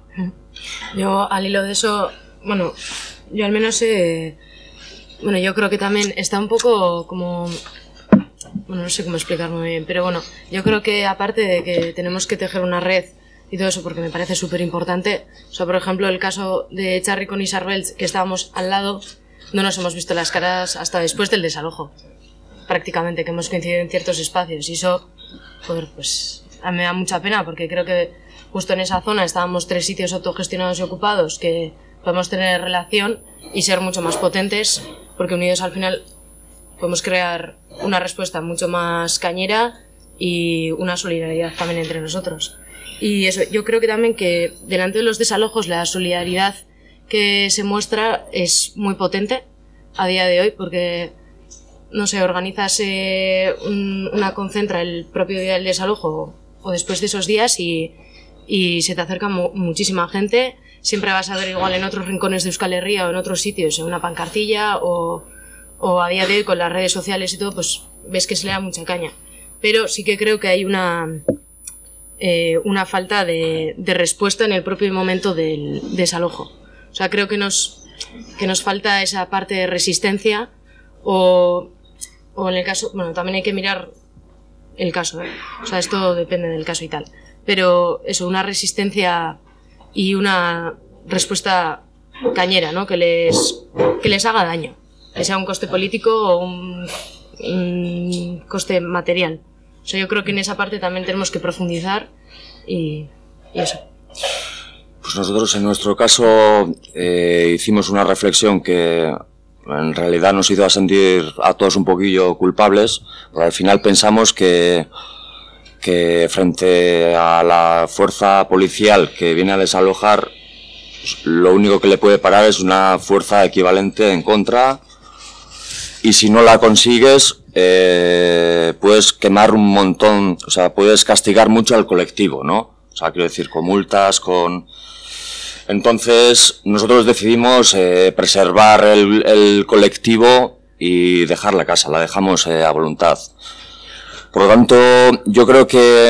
Speaker 10: Yo, al hilo de eso, bueno, yo al menos eh, bueno, yo creo que también está un poco como, bueno, no sé cómo explicarlo muy bien, pero bueno, yo creo que aparte de que tenemos que tejer una red y todo eso, porque me parece súper importante, o sea, por ejemplo, el caso de Txarri con Isarbeltz, que estábamos al lado, no nos hemos visto las caras hasta después del desalojo, prácticamente, que hemos coincidido en ciertos espacios, y eso, joder, pues, a mí me da mucha pena, porque creo que justo en esa zona estábamos tres sitios autogestionados y ocupados, que podemos tener relación y ser mucho más potentes, porque unidos al final podemos crear una respuesta mucho más cañera y una solidaridad también entre nosotros. Y eso, yo creo que también que delante de los desalojos la solidaridad que se muestra es muy potente a día de hoy, porque, no sé, organizas eh, un, una concentra el propio día del desalojo o después de esos días y, y se te acerca mu muchísima gente. Siempre vas a ver igual en otros rincones de Euskal Herria o en otros sitios, en una pancartilla o, o a día de hoy con las redes sociales y todo, pues ves que se le da mucha caña. Pero sí que creo que hay una... Eh, una falta de, de respuesta en el propio momento del desalojo. O sea, creo que nos, que nos falta esa parte de resistencia o, o en el caso, bueno, también hay que mirar el caso, ¿eh? O sea, esto depende del caso y tal. Pero eso, una resistencia y una respuesta cañera, ¿no? Que les, que les haga daño, que sea un coste político o un, un coste material. O sea, yo creo que en esa parte también tenemos que profundizar y, y eso.
Speaker 7: Pues nosotros en nuestro caso eh, hicimos una reflexión que en realidad nos hizo a sentir a todos un poquillo culpables, porque al final pensamos que, que frente a la fuerza policial que viene a desalojar, pues, lo único que le puede parar es una fuerza equivalente en contra, y si no la consigues, eh, puedes quemar un montón, o sea, puedes castigar mucho al colectivo, ¿no? O sea, quiero decir, con multas, con... Entonces, nosotros decidimos eh, preservar el, el colectivo y dejar la casa, la dejamos eh, a voluntad. Por lo tanto, yo creo que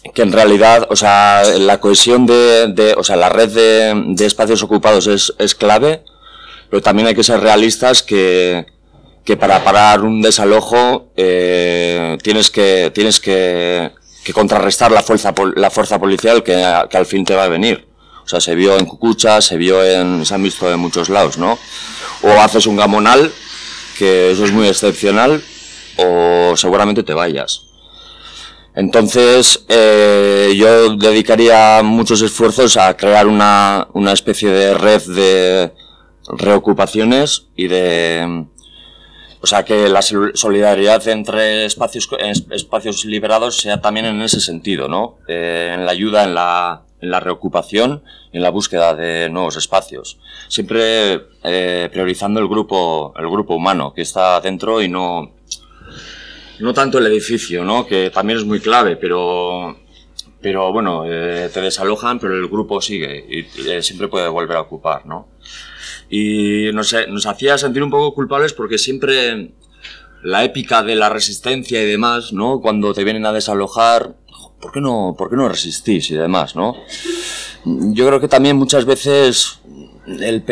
Speaker 7: que en realidad, o sea, la cohesión de, de o sea, la red de, de espacios ocupados es, es clave, pero también hay que ser realistas que, que para parar un desalojo eh, tienes que tienes que, que contrarrestar la fuerza la fuerza policial que, que al fin te va a venir. O sea, se vio en Cucucha, se vio en, se han visto en muchos lados, ¿no? O haces un gamonal, que eso es muy excepcional, o seguramente te vayas. Entonces, eh, yo dedicaría muchos esfuerzos a crear una, una especie de red de reocupaciones y de... O sea, que la solidaridad entre espacios, espacios liberados sea también en ese sentido, ¿no? Eh, en la ayuda, en la, en la reocupación y en la búsqueda de nuevos espacios. Siempre eh, priorizando el grupo, el grupo humano que está dentro y no... No tanto el edificio, ¿no? Que también es muy clave, pero, pero bueno, eh, te desalojan, pero el grupo sigue y eh, siempre puede volver a ocupar, ¿no? Y no sé, nos hacía sentir un poco culpables porque siempre la épica de la resistencia y demás, ¿no? Cuando te vienen a desalojar, ¿por qué no, por qué no resistís y demás, ¿no? Yo creo que también muchas veces el,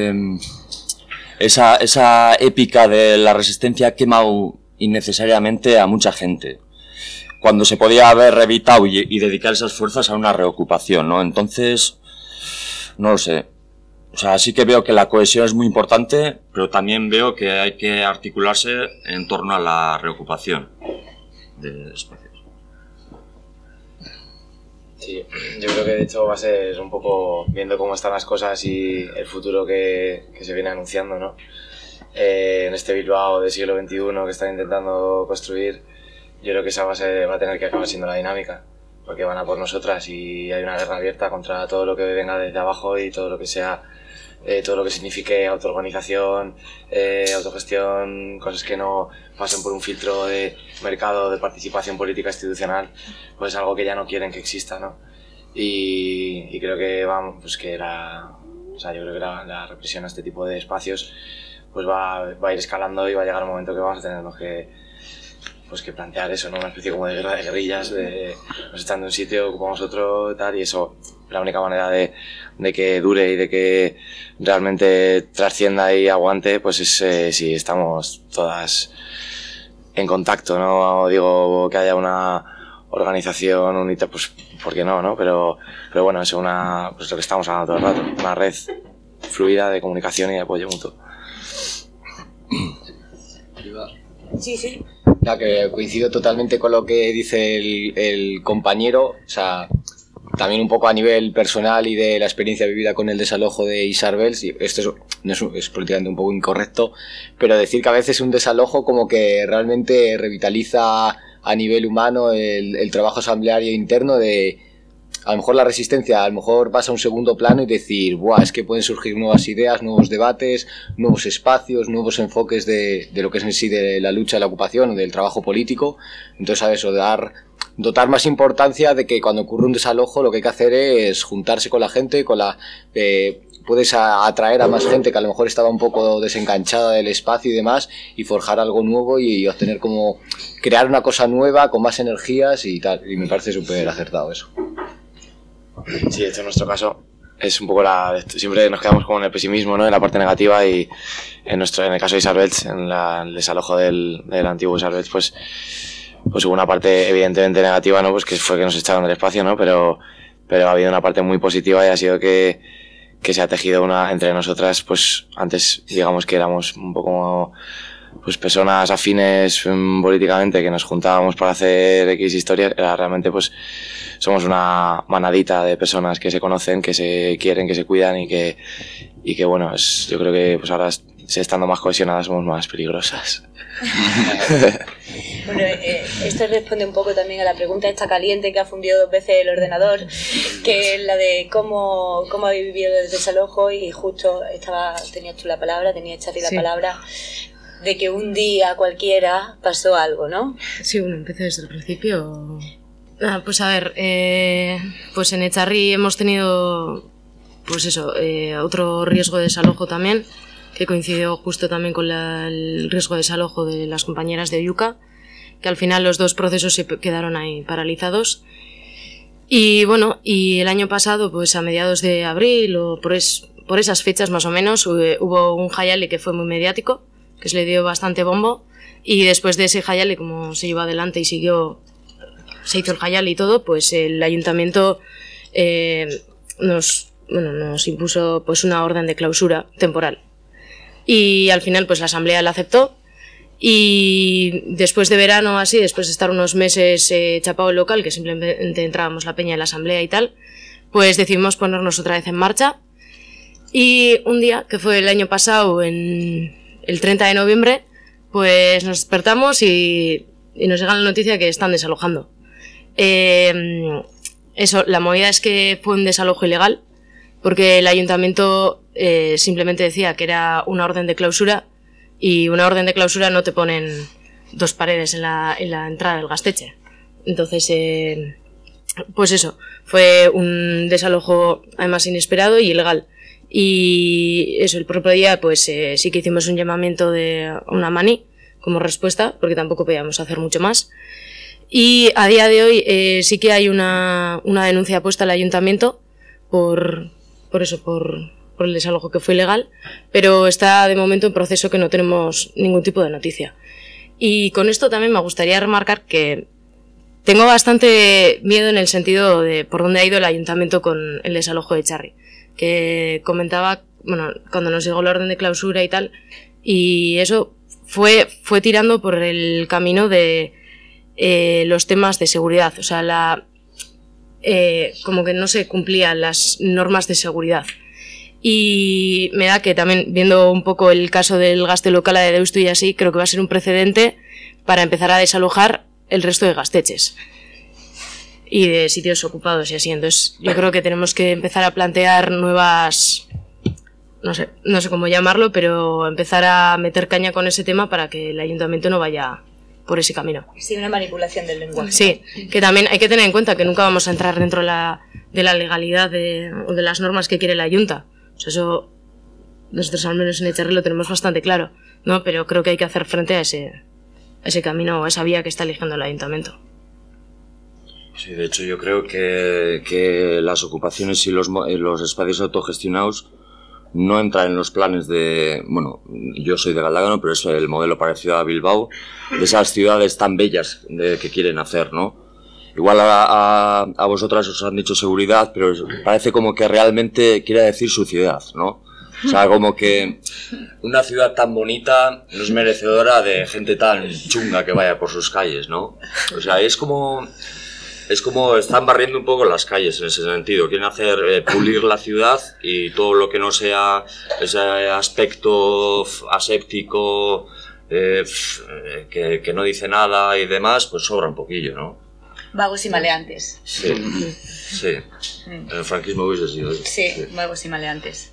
Speaker 7: esa, esa épica de la resistencia ha quemado innecesariamente a mucha gente, cuando se podía haber evitado y, y dedicar esas fuerzas a una reocupación, ¿no? Entonces, no lo sé. O sea, sí que veo que la cohesión es muy importante, pero también veo que hay que articularse en torno a la reocupación de espacios.
Speaker 8: Sí, yo creo que de hecho va a ser un poco viendo cómo están las cosas y el futuro que, que se viene anunciando, ¿no? Eh, en este Bilbao del siglo veintiuno que están intentando construir, yo creo que esa va a, ser, va a tener que acabar siendo la dinámica, porque van a por nosotras y hay una guerra abierta contra todo lo que venga desde abajo y todo lo que sea, eh, todo lo que signifique autoorganización, eh, autogestión, cosas que no pasen por un filtro de mercado, de participación política institucional, pues es algo que ya no quieren que exista, ¿no? Y, y creo que vamos, pues que la, o sea, yo creo que la, la represión a este tipo de espacios pues va, va a ir escalando y va a llegar un momento que vamos a tener que, pues que plantear eso, ¿no? Una especie como de guerra de guerrillas, de nos echan de un sitio, ocupamos otro, tal, y eso, la única manera de, de que dure y de que realmente trascienda y aguante, pues es eh, si estamos todas en contacto, ¿no? Digo, que haya una organización, unita, pues, ¿por qué no, no? Pero, pero bueno, es una, pues lo que estamos hablando todo el rato, una red fluida de comunicación y de apoyo mutuo.
Speaker 5: Sí, sí.
Speaker 11: Ya que coincido totalmente con lo que dice el, el compañero, o sea, también un poco a nivel personal y de la experiencia vivida con el desalojo de Isarbels, y esto es, no es, es políticamente un poco incorrecto, pero decir que a veces un desalojo como que realmente revitaliza a nivel humano el, el trabajo asambleario interno de... A lo mejor la resistencia a lo mejor pasa a un segundo plano y decir, buah, es que pueden surgir nuevas ideas, nuevos debates, nuevos espacios, nuevos enfoques de, de lo que es en sí de la lucha, de la ocupación o del trabajo político. Entonces, a eso, dar, dotar más importancia de que cuando ocurre un desalojo lo que hay que hacer es juntarse con la gente, con la eh, puedes a, atraer a más gente que a lo mejor estaba un poco desenganchada del espacio y demás y forjar algo nuevo y, y obtener como, crear una cosa nueva con más energías y tal. Y me parece súper acertado eso.
Speaker 8: Sí, de hecho en nuestro caso es un poco la... Siempre nos quedamos como en el pesimismo, ¿no? En la parte negativa y en nuestro en el caso de Isarbels, en la, el desalojo del, del antiguo Isarbels, pues, pues hubo una parte evidentemente negativa, ¿no? Pues que fue que nos echaron del espacio, ¿no? Pero, pero ha habido una parte muy positiva y ha sido que, que se ha tejido una entre nosotras, pues antes digamos que éramos un poco como, pues personas afines um, políticamente que nos juntábamos para hacer X historias, era realmente pues somos una manadita de personas que se conocen, que se quieren, que se cuidan y que, y que bueno, es, yo creo que pues ahora estando más cohesionadas somos más peligrosas.
Speaker 5: Bueno, eh, esto responde un poco también a la pregunta esta caliente que ha fundido dos veces el ordenador, que es la de cómo, cómo habéis vivido el desalojo y justo estaba, tenías tú la palabra, tenías Charly la
Speaker 10: sí.
Speaker 5: palabra, de que un día cualquiera pasó algo, ¿no?
Speaker 10: Sí, bueno, empecé desde el principio. Ah, pues a ver, eh, pues en Echarri hemos tenido, pues eso, eh, otro riesgo de desalojo también, que coincidió justo también con la, el riesgo de desalojo de las compañeras de Oyuka, que al final los dos procesos se quedaron ahí paralizados. Y bueno, y el año pasado, pues a mediados de abril o por, es, por esas fechas más o menos, hubo un Hayali que fue muy mediático, que se le dio bastante bombo, y después de ese Hayali, como se llevó adelante y siguió, se hizo el Hayali y todo, pues el ayuntamiento eh, nos, bueno, nos impuso pues una orden de clausura temporal. Y al final pues la asamblea la aceptó, y después de verano así, después de estar unos meses eh, chapado el local, que simplemente entrábamos la peña en la asamblea y tal, pues decidimos ponernos otra vez en marcha. Y un día, que fue el año pasado, en el treinta de noviembre, pues nos despertamos y, y nos llega la noticia que están desalojando. Eh, eso, la movida es que fue un desalojo ilegal, porque el ayuntamiento eh, simplemente decía que era una orden de clausura, y una orden de clausura no te ponen dos paredes en la, en la entrada del Gaztetxe. Entonces, eh, pues eso, fue un desalojo además inesperado y ilegal. Y eso, el propio día pues eh, sí que hicimos un llamamiento de una mani como respuesta, porque tampoco podíamos hacer mucho más. Y a día de hoy eh, sí que hay una, una denuncia puesta al ayuntamiento por, por eso, por... por el desalojo que fue ilegal, pero está de momento en proceso, que no tenemos ningún tipo de noticia. Y con esto también me gustaría remarcar que tengo bastante miedo en el sentido de por dónde ha ido el ayuntamiento con el desalojo de Txarri, que comentaba, bueno, cuando nos llegó la orden de clausura y tal, y eso fue, fue tirando por el camino de eh, los temas de seguridad, o sea, la, eh, como que no se cumplían las normas de seguridad. Y me da que también, viendo un poco el caso del Gazteluokala de Deustu y así, creo que va a ser un precedente para empezar a desalojar el resto de gaztetxes y de sitios ocupados y así. Entonces yo creo que tenemos que empezar a plantear nuevas, no sé, no sé cómo llamarlo, pero empezar a meter caña con ese tema para que el ayuntamiento no vaya por ese camino.
Speaker 5: Sí, una manipulación del lenguaje.
Speaker 10: Sí, que también hay que tener en cuenta que nunca vamos a entrar dentro de la, de la legalidad de, o de las normas que quiere la Junta. O sea, eso nosotros al menos en Etxarri lo tenemos bastante claro, ¿no? Pero creo que hay que hacer frente a ese, a ese camino o a esa vía que está eligiendo el ayuntamiento.
Speaker 7: Sí, de hecho yo creo que, que las ocupaciones y los, los espacios autogestionados no entran en los planes de... Bueno, yo soy de Galdácano, pero es el modelo parecido a Bilbao, de esas ciudades tan bellas de, que quieren hacer, ¿no? Igual a, a, a vosotras os han dicho seguridad, pero parece como que realmente quiere decir suciedad, ¿no? O sea, como que una ciudad tan bonita no es merecedora de gente tan chunga que vaya por sus calles, ¿no? O sea, es como... Es como están barriendo un poco las calles en ese sentido. Quieren hacer eh, pulir la ciudad y todo lo que no sea ese aspecto aséptico, eh, que, que no dice nada y demás, pues sobra un poquillo, ¿no?
Speaker 5: Vagos y maleantes.
Speaker 7: Sí, sí. En el franquismo hubiese sido.
Speaker 5: Sí, sí, vagos y maleantes.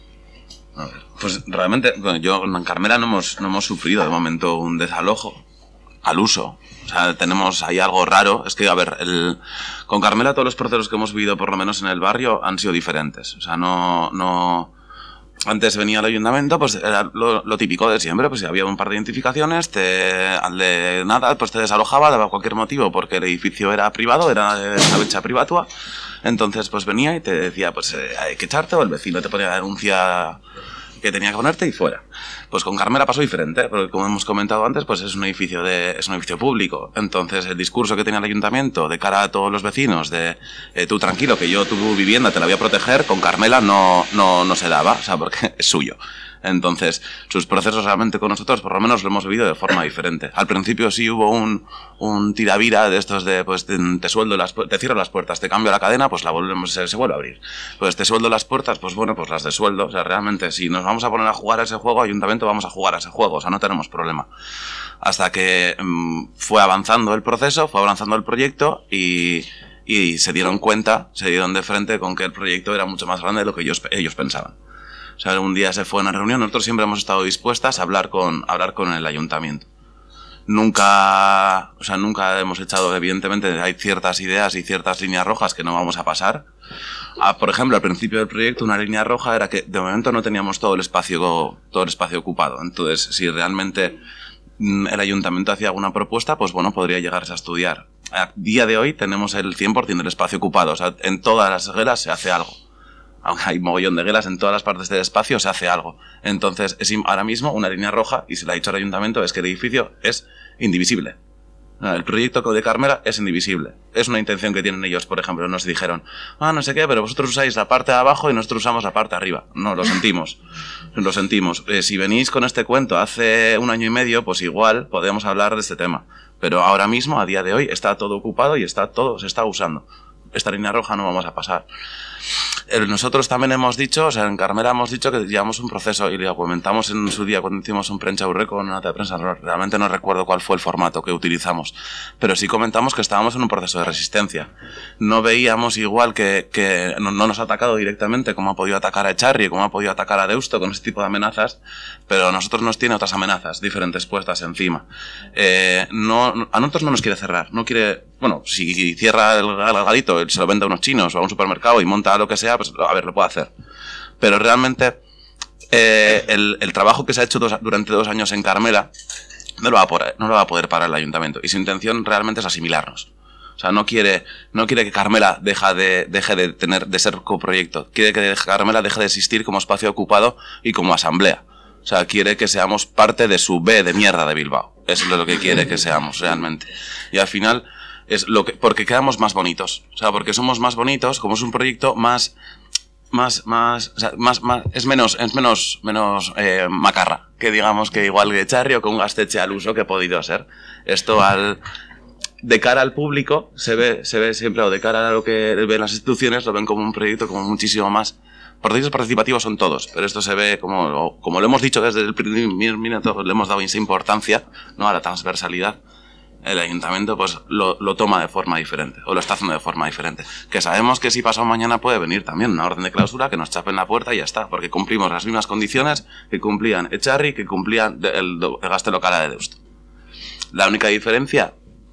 Speaker 6: A ver, pues realmente, bueno, yo en Carmela no hemos, no hemos sufrido de momento un desalojo al uso. O sea, tenemos ahí algo raro. Es que, a ver, el, con Carmela todos los procesos que hemos vivido, por lo menos en el barrio, han sido diferentes. O sea, no... no antes venía el ayuntamiento, pues era lo, lo típico de siempre, pues si había un par de identificaciones, te, al de nada, pues te desalojaba, daba cualquier motivo, porque el edificio era privado, era de la becha privatua. Entonces, pues venía y te decía, pues eh, hay que echarte, o el vecino te ponía la denuncia que tenía que ponerte y fuera. Pues con Carmela pasó diferente, porque como hemos comentado antes, pues es un edificio de, es un edificio público. Entonces el discurso que tenía el ayuntamiento de cara a todos los vecinos de eh, tú tranquilo, que yo tu vivienda te la voy a proteger, con Carmela no, no, no se daba, o sea, porque es suyo. Entonces, sus procesos realmente con nosotros, por lo menos lo hemos vivido de forma diferente. Al principio sí hubo un, un tiravira de estos de, pues, te, te sueldo las, te cierro las puertas, te cambio la cadena, pues la volvemos, se, se vuelve a abrir. Pues te sueldo las puertas, pues bueno, pues las desueldo. O sea, realmente, si nos vamos a poner a jugar a ese juego, ayuntamiento, vamos a jugar a ese juego, o sea, no tenemos problema. Hasta que mmm, fue avanzando el proceso, fue avanzando el proyecto y, y se dieron cuenta, se dieron de frente con que el proyecto era mucho más grande de lo que ellos, ellos pensaban. O sea, un día se fue a una reunión, nosotros siempre hemos estado dispuestas a hablar con, a hablar con el ayuntamiento. Nunca, o sea, nunca hemos echado, evidentemente, hay ciertas ideas y ciertas líneas rojas que no vamos a pasar. Ah, por ejemplo, al principio del proyecto, una línea roja era que de momento no teníamos todo el espacio, todo el espacio ocupado. Entonces, si realmente el ayuntamiento hacía alguna propuesta, pues bueno, podría llegarse a estudiar. a día de hoy tenemos el cien por ciento del espacio ocupado. O sea, en todas las gelas se hace algo. Aunque hay mogollón de gelas, en todas las partes del espacio se hace algo. Entonces, es ahora mismo una línea roja, y se lo ha dicho el ayuntamiento, es que el edificio es indivisible. El proyecto de Carmela es indivisible. Es una intención que tienen ellos, por ejemplo. Nos dijeron, ah, no sé qué, pero vosotros usáis la parte de abajo y nosotros usamos la parte de arriba. No, lo sentimos. Lo sentimos. Eh, si venís con este cuento hace un año y medio, pues igual podemos hablar de este tema. Pero ahora mismo, a día de hoy, está todo ocupado y está todo, se está usando. Esta línea roja no vamos a pasar. Nosotros también hemos dicho, o sea, en Carmela hemos dicho que llevamos un proceso, y lo comentamos en su día cuando hicimos un prensa urreco, una nota de prensa, realmente no recuerdo cuál fue el formato que utilizamos, pero sí comentamos que estábamos en un proceso de resistencia. No veíamos igual que, que no, no nos ha atacado directamente como ha podido atacar a Echarri, como ha podido atacar a Deusto con ese tipo de amenazas, pero a nosotros nos tiene otras amenazas diferentes puestas encima. Eh, no, a nosotros no nos quiere cerrar, no quiere... Bueno, si cierra el galito, se lo vende a unos chinos o a un supermercado y monta lo que sea, pues a ver, lo puede hacer. Pero realmente eh, el, el trabajo que se ha hecho dos, durante dos años en Carmela no lo, va a poder, no lo va a poder parar el ayuntamiento. Y su intención realmente es asimilarnos. O sea, no quiere, no quiere que Carmela deja de, deje de, tener, de ser coproyecto. Quiere que Carmela deje de existir como espacio ocupado y como asamblea. O sea, quiere que seamos parte de su B de mierda de Bilbao. Eso es lo que quiere que seamos realmente. Y al final... es lo que, porque quedamos más bonitos, o sea, porque somos más bonitos, como es un proyecto más, más, más, o sea, más, más es menos, es menos, menos eh, macarra, que digamos que igual que Echarri o con un Gaztetxe al uso que ha podido ser. Esto al, de cara al público se ve, se ve siempre, o de cara a lo que ven las instituciones, lo ven como un proyecto como muchísimo más. Proyectos participativos son todos, pero esto se ve como, como lo hemos dicho desde el primer minuto, le hemos dado esa importancia, ¿no?, a la transversalidad. El ayuntamiento pues lo, lo toma de forma diferente, o lo está haciendo de forma diferente. Que sabemos que si pasado mañana puede venir también una orden de clausura que nos chapen la puerta y ya está, porque cumplimos las mismas condiciones que cumplían Echarri, que cumplían el, el gasto local de Deusto. La única diferencia,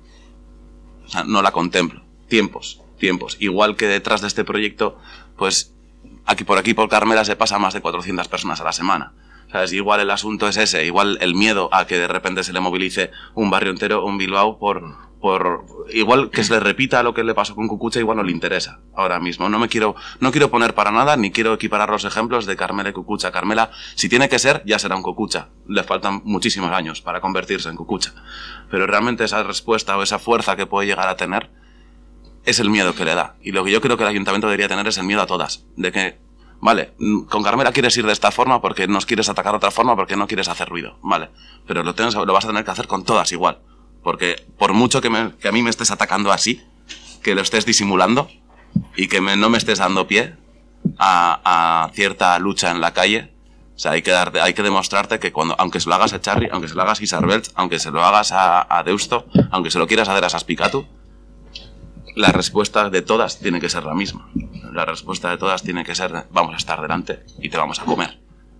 Speaker 6: o sea, no la contemplo. Tiempos, tiempos. Igual que detrás de este proyecto, pues aquí por aquí por Carmela se pasa más de cuatrocientas personas a la semana. ¿Sabes? Igual el asunto es ese, igual el miedo a que de repente se le movilice un barrio entero, un Bilbao, por, por igual que se le repita lo que le pasó con Cucucha, igual no le interesa ahora mismo. No me quiero, no quiero poner para nada, ni quiero equiparar los ejemplos de Carmela y Cucucha. Carmela, si tiene que ser, ya será un Cucucha. Le faltan muchísimos años para convertirse en Cucucha. Pero realmente esa respuesta o esa fuerza que puede llegar a tener es el miedo que le da. Y lo que yo creo que el ayuntamiento debería tener es el miedo a todas, de que vale, con Carmela quieres ir de esta forma porque nos quieres atacar de otra forma porque no quieres hacer ruido, vale, pero lo, tienes, lo vas a tener que hacer con todas igual, porque por mucho que, me, que a mí me estés atacando así, que lo estés disimulando y que me, no me estés dando pie a, a cierta lucha en la calle, o sea, hay que, dar, hay que demostrarte que cuando, aunque se lo hagas a Echarri, aunque se lo hagas a Isarbeltz, aunque se lo hagas a, a Deusto, aunque se lo quieras hacer a Saspicatu, la respuesta de todas tiene que ser la misma. La respuesta de todas tiene que ser, vamos a estar delante y te vamos a comer.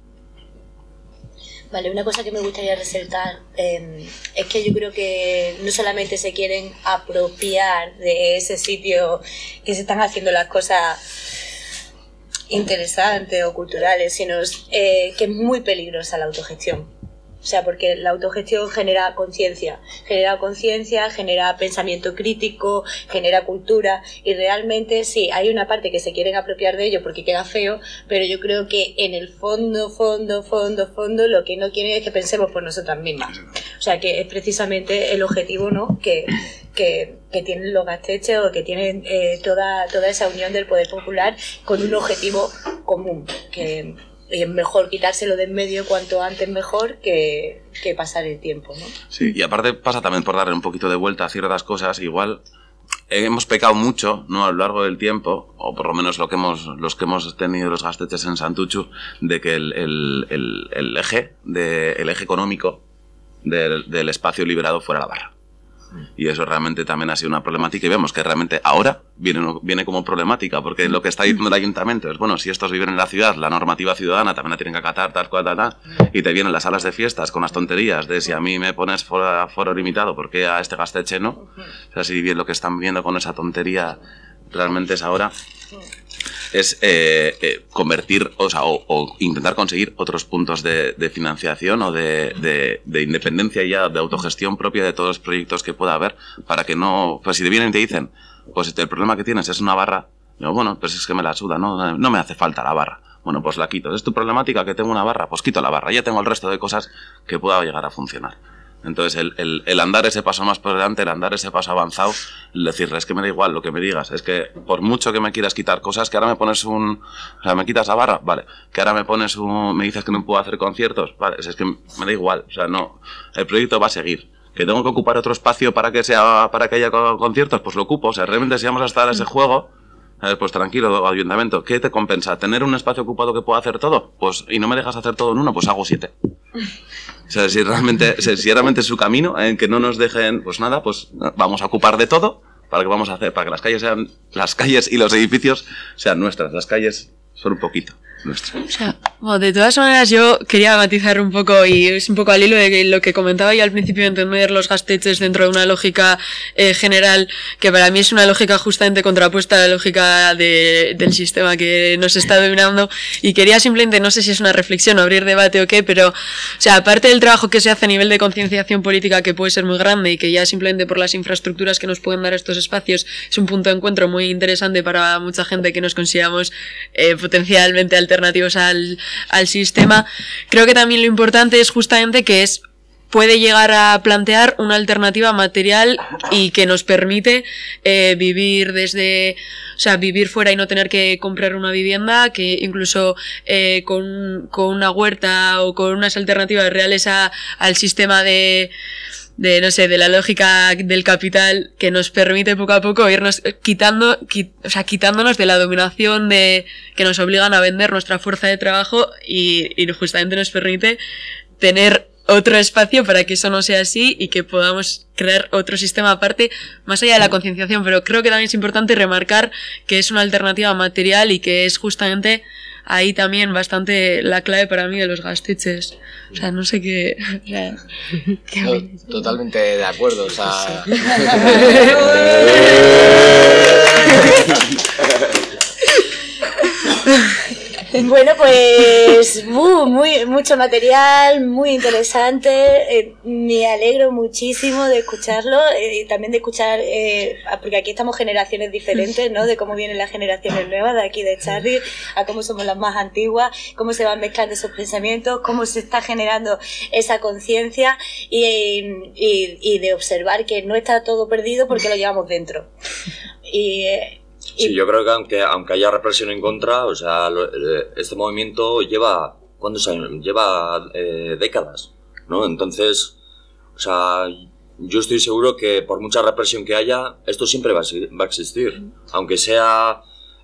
Speaker 5: Vale, una cosa que me gustaría resaltar eh, es que yo creo que no solamente se quieren apropiar de ese sitio que se están haciendo las cosas interesantes o culturales, sino eh, que es muy peligrosa la autogestión. O sea, porque la autogestión genera conciencia, genera conciencia, genera pensamiento crítico, genera cultura, y realmente sí, hay una parte que se quieren apropiar de ello porque queda feo, pero yo creo que en el fondo, fondo, fondo, fondo, lo que no quieren es que pensemos por nosotras mismas. O sea, que es precisamente el objetivo, ¿no?, que, que, que tienen los Gaztetxe, o que tienen eh, toda, toda esa unión del poder popular con un objetivo común, que es mejor quitárselo de en medio cuanto antes mejor que, que pasar el tiempo, ¿no?
Speaker 6: Sí, y aparte pasa también por darle un poquito de vuelta a ciertas cosas. Igual hemos pecado mucho, ¿no?, a lo largo del tiempo, o por lo menos lo que hemos, los que hemos tenido los Gaztetxes en Santutxu, de que el, el, el, el, eje, de, el eje económico del, del espacio liberado fuera la barra. Y eso realmente también ha sido una problemática, y vemos que realmente ahora viene, viene como problemática, porque lo que está diciendo el ayuntamiento es, bueno, si estos viven en la ciudad, la normativa ciudadana también la tienen que acatar, tal cual, tal, tal, y te vienen las salas de fiestas con las tonterías de si a mí me pones foro, foro limitado, ¿por qué a este Gaztetxe no? O sea, si bien lo que están viendo con esa tontería realmente es ahora. es eh, eh, convertir, o sea, o, o intentar conseguir otros puntos de, de financiación o de, de, de independencia ya, de autogestión propia de todos los proyectos que pueda haber, para que no, pues si te vienen y te dicen, pues el problema que tienes es una barra, digo, bueno, pues es que me la suda, no, no me hace falta la barra. Bueno, pues la quito. ¿Es tu problemática que tengo una barra? Pues quito la barra. Ya tengo el resto de cosas que pueda llegar a funcionar. Entonces, el, el, el andar ese paso más por delante, el andar ese paso avanzado, el decirle, es que me da igual lo que me digas, es que por mucho que me quieras quitar cosas, que ahora me pones un... O sea, me quitas la barra, vale. Que ahora me pones un... Me dices que no puedo hacer conciertos, vale. Es que me da igual. O sea, no... El proyecto va a seguir. ¿Que tengo que ocupar otro espacio para que sea para que haya conciertos? Pues lo ocupo. O sea, realmente si vamos a estar a ese juego... Pues tranquilo, ayuntamiento, ¿qué te compensa? ¿Tener un espacio ocupado que pueda hacer todo? Pues, y no me dejas hacer todo en uno, pues hago siete. O sea, si realmente, si realmente es su camino, en que no nos dejen, pues nada, pues vamos a ocupar de todo, para que vamos a hacer, para que las calles sean, las calles y los edificios sean nuestras, las calles son un poquito nuestras.
Speaker 4: O sea, bueno, de todas maneras yo quería matizar un poco, y es un poco al hilo de lo que comentaba yo al principio, de entender los gasteches dentro de una lógica eh, general, que para mí es una lógica justamente contrapuesta a la lógica de, del sistema que nos está dominando, y quería simplemente, no sé si es una reflexión o abrir debate o qué, pero, o sea, aparte del trabajo que se hace a nivel de concienciación política, que puede ser muy grande y que ya simplemente por las infraestructuras que nos pueden dar estos espacios es un punto de encuentro muy interesante para mucha gente que nos consideramos eh, potencialmente alternativos alternativos al, al sistema, creo que también lo importante es justamente que es puede llegar a plantear una alternativa material y que nos permite eh, vivir desde, o sea, vivir fuera y no tener que comprar una vivienda, que incluso eh, con, con una huerta o con unas alternativas reales a, al sistema de de no sé, de la lógica del capital, que nos permite poco a poco irnos quitando, quit, o sea, quitándonos de la dominación de que nos obligan a vender nuestra fuerza de trabajo, y, y justamente nos permite tener otro espacio para que eso no sea así y que podamos crear otro sistema aparte, más allá de la concienciación. Pero creo que también es importante remarcar que es una alternativa material y que es justamente ahí también bastante la clave para mí de los gasteches. O sea, no sé qué... O sea, ¿qué
Speaker 11: no, totalmente de acuerdo, o sea...
Speaker 5: Bueno, pues uh, muy, mucho material, muy interesante, eh, me alegro muchísimo de escucharlo eh, y también de escuchar, eh, porque aquí estamos generaciones diferentes, ¿no? De cómo vienen las generaciones nuevas de aquí de Charly, a cómo somos las más antiguas, cómo se van mezclando esos pensamientos, cómo se está generando esa conciencia y, y, y de observar que no está todo perdido porque lo llevamos dentro. Y... Eh,
Speaker 7: Sí, yo creo que aunque, aunque haya represión en contra, o sea, lo, este movimiento lleva, ¿cuántos años? Lleva eh, décadas, ¿no? Entonces, o sea, yo estoy seguro que por mucha represión que haya, esto siempre va a, va a existir, aunque sea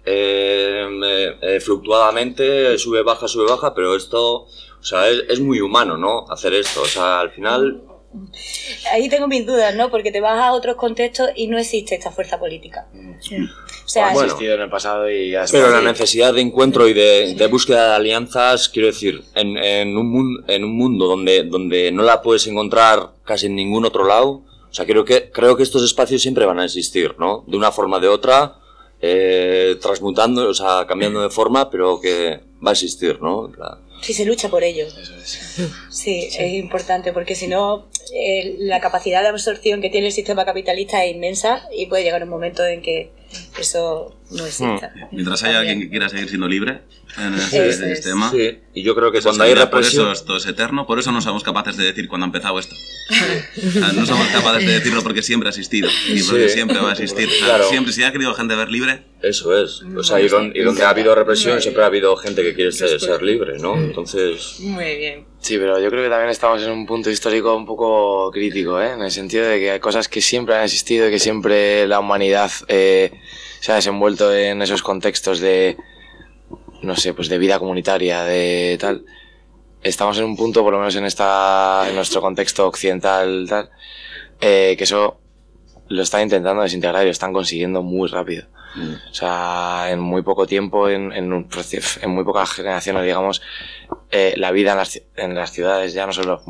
Speaker 7: eh, eh, fluctuadamente, sube, baja, sube, baja, pero esto, o sea, es, es muy humano, ¿no? Hacer esto, o sea, al final...
Speaker 5: Ahí tengo mis dudas, ¿no? Porque te vas a otros contextos y no existe esta fuerza política. Sí. O sea,
Speaker 8: ha existido en el pasado y ya
Speaker 7: pero la necesidad de encuentro y de, de búsqueda de alianzas, quiero decir, en, en, un, mundo, en un mundo donde, donde no la puedes encontrar casi en ningún otro lado, o sea, creo que, creo que estos espacios siempre van a existir, ¿no? De una forma o de otra, eh, transmutando, o sea, cambiando de forma, pero que va a existir, ¿no? La...
Speaker 5: Sí, se lucha por ello.
Speaker 8: Eso es.
Speaker 5: Sí, sí, es importante, porque si no, eh, la capacidad de absorción que tiene el sistema capitalista es inmensa y puede llegar un momento en que eso no exista.
Speaker 6: Hmm. Mientras haya alguien que quiera seguir siendo libre en ese,
Speaker 5: es,
Speaker 6: ese
Speaker 5: es.
Speaker 6: tema,
Speaker 7: sí. Y yo creo que
Speaker 6: cuando
Speaker 7: hay
Speaker 6: hay
Speaker 7: represión...
Speaker 6: por eso esto es eterno, por eso no somos capaces de decir cuándo ha empezado esto. O sea, no somos capaces de decirlo porque siempre ha existido y porque sí. siempre va a existir. O sea, claro. Siempre, si ha querido gente ver libre...
Speaker 7: Eso es. O sea, y, don, y donde ha habido represión siempre ha habido gente que quiere ser, ser libre, ¿no? Entonces...
Speaker 5: Muy bien.
Speaker 8: Sí, pero yo creo que también estamos en un punto histórico un poco crítico, ¿eh? En el sentido de que hay cosas que siempre han existido y que siempre la humanidad eh, se ha desenvuelto en esos contextos de, no sé, pues de vida comunitaria, de tal. Estamos en un punto, por lo menos en esta, en nuestro contexto occidental, tal, eh, que eso lo están intentando desintegrar y lo están consiguiendo muy rápido. Mm. O sea, en muy poco tiempo, en, en, un, en muy pocas generaciones, digamos, eh, la vida en las, en las ciudades ya no solo, bueno,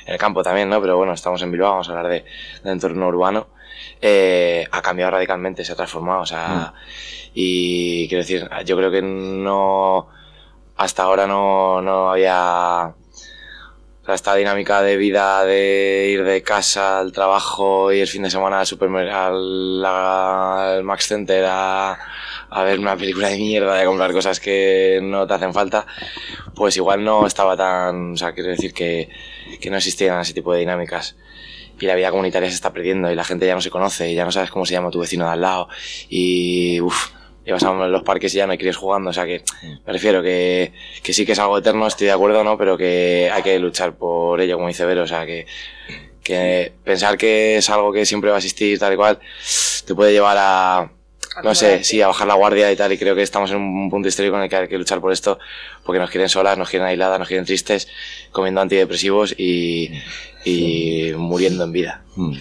Speaker 8: en el campo también, ¿no? Pero bueno, estamos en Bilbao, vamos a hablar de, de entorno urbano. Eh, ha cambiado radicalmente, se ha transformado, o sea, mm. y quiero decir, yo creo que no, hasta ahora no, no había, o sea, esta dinámica de vida de ir de casa al trabajo y el fin de semana al supermercado, al, al Max Center a, a ver una película de mierda, de comprar cosas que no te hacen falta, pues igual no estaba tan, o sea, quiero decir que, que no existían ese tipo de dinámicas. Y la vida comunitaria se está perdiendo y la gente ya no se conoce y ya no sabes cómo se llama tu vecino de al lado y uff, llevas a los parques y ya no hay críos jugando, o sea que me refiero que, que sí que es algo eterno, estoy de acuerdo, ¿no? Pero que hay que luchar por ello, como dice Vero, o sea que, que pensar que es algo que siempre va a existir tal y cual te puede llevar a, no sé, sí, a bajar la guardia y tal, y creo que estamos en un punto histórico en el que hay que luchar por esto porque nos quieren solas, nos quieren aisladas, nos quieren tristes, comiendo antidepresivos y, y muriendo en vida. Mm.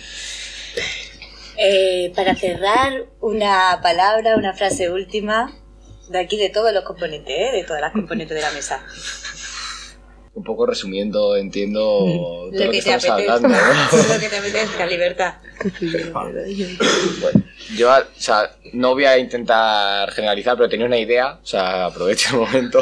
Speaker 5: Eh, para cerrar, una palabra, una frase última de aquí de todos los componentes, ¿eh? De todas las componentes de la mesa.
Speaker 11: Un poco resumiendo, entiendo todo
Speaker 5: lo,
Speaker 11: lo
Speaker 5: que,
Speaker 11: que estamos
Speaker 5: apetezca,
Speaker 11: hablando, ¿no?
Speaker 5: Lo que te apetezca, libertad.
Speaker 11: Bueno, yo, o sea, no voy a intentar generalizar, pero tenía una idea, o sea, aprovecho el momento.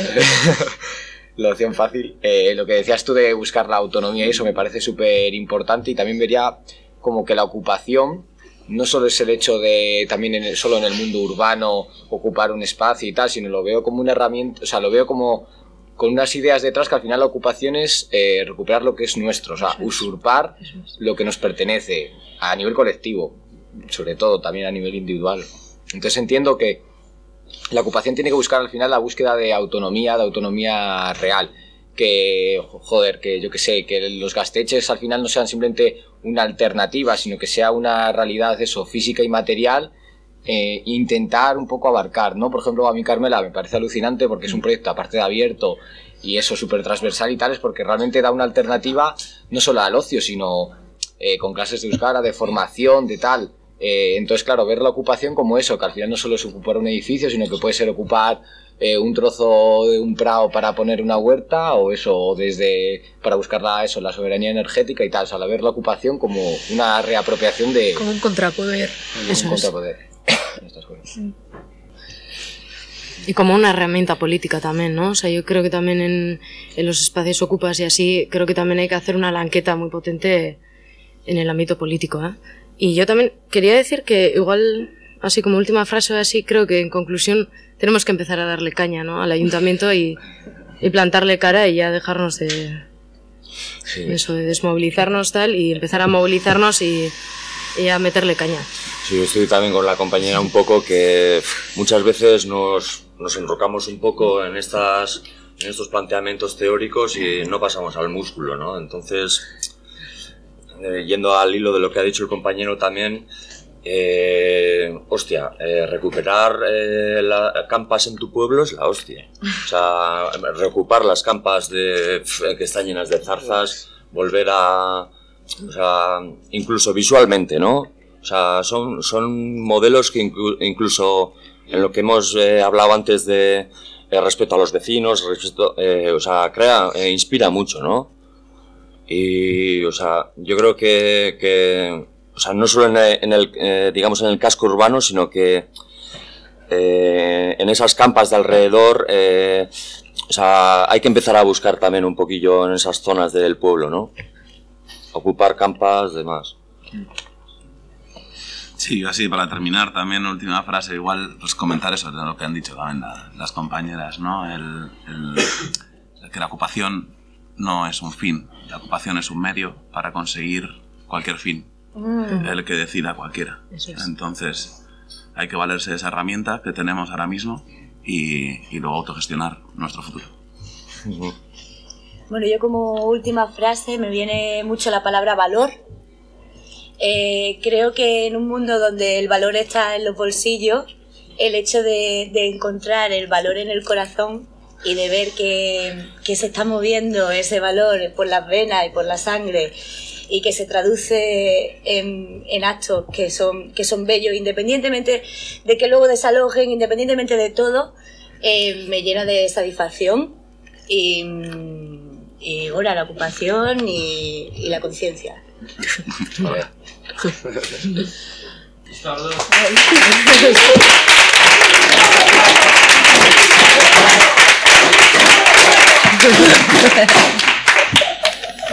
Speaker 11: La opción fácil. Eh, lo que decías tú de buscar la autonomía y eso me parece súper importante, y también vería como que la ocupación no solo es el hecho de también en el, solo en el mundo urbano ocupar un espacio y tal, sino lo veo como una herramienta, o sea, lo veo como con unas ideas detrás que al final la ocupación es eh, recuperar lo que es nuestro, o sea, usurpar lo que nos pertenece a nivel colectivo, sobre todo también a nivel individual. Entonces entiendo que la ocupación tiene que buscar al final la búsqueda de autonomía, de autonomía real, que, joder, que yo que sé, que los gasteches al final no sean simplemente una alternativa, sino que sea una realidad eso, física y material. Eh, intentar un poco abarcar, ¿no? Por ejemplo, a mí Carmela me parece alucinante porque es un proyecto aparte de abierto y eso súper transversal y tal, es porque realmente da una alternativa no solo al ocio, sino eh, con clases de euskara, de formación, de tal. Eh, entonces, claro, ver la ocupación como eso, que al final no solo es ocupar un edificio, sino que puede ser ocupar eh, un trozo de un prado para poner una huerta o eso, o desde para buscar la, eso, la soberanía energética y tal. O sea, ver la ocupación como una reapropiación de...
Speaker 4: Como un contrapoder.
Speaker 11: Un eso contrapoder. Es.
Speaker 10: Y como una herramienta política también, ¿no? O sea, yo creo que también en, en los espacios ocupas y así, creo que también hay que hacer una lanqueta muy potente en el ámbito político, ¿eh? Y yo también quería decir que igual, así como última frase o así, creo que en conclusión tenemos que empezar a darle caña, ¿no? Al ayuntamiento y, y plantarle cara y ya dejarnos de, sí. eso, de desmovilizarnos tal y empezar a movilizarnos y, y a meterle caña.
Speaker 2: Sí, yo estoy también con la compañera un poco que muchas veces nos, nos enrocamos un poco en, estas, en estos planteamientos teóricos y no pasamos al músculo, ¿no? Entonces, eh, yendo al hilo de lo que ha dicho el compañero también, eh, hostia, eh, recuperar eh, las campas en tu pueblo es la hostia. O sea, reocupar las campas de, que están llenas de zarzas, volver a... O sea, incluso visualmente, ¿no? O sea, son, son modelos que inclu- incluso en lo que hemos eh, hablado antes de eh, respeto a los vecinos, respeto, eh, o sea, crea, eh, inspira mucho, ¿no? Y, o sea, yo creo que, que o sea, no solo en el, en el eh, digamos, en el casco urbano, sino que eh, en esas campas de alrededor, eh, o sea, hay que empezar a buscar también un poquillo en esas zonas del pueblo, ¿no? Ocupar campas, demás.
Speaker 6: Sí, así para terminar también última frase, igual pues comentar eso de lo que han dicho también la, las compañeras, ¿no? El, el, el que la ocupación no es un fin, la ocupación es un medio para conseguir cualquier fin, mm. el que decida cualquiera. Es. Entonces hay que valerse de esa herramienta que tenemos ahora mismo y, y luego autogestionar nuestro futuro.
Speaker 5: Uh-huh. Bueno, yo como última frase me viene mucho la palabra valor. Eh, creo que en un mundo donde el valor está en los bolsillos, el hecho de, de encontrar el valor en el corazón y de ver que, que se está moviendo ese valor por las venas y por la sangre y que se traduce en, en actos que son, que son bellos, independientemente de que luego desalojen, independientemente de todo, eh, me llena de satisfacción y, y bueno, la ocupación y, y la conciencia.
Speaker 12: Joder.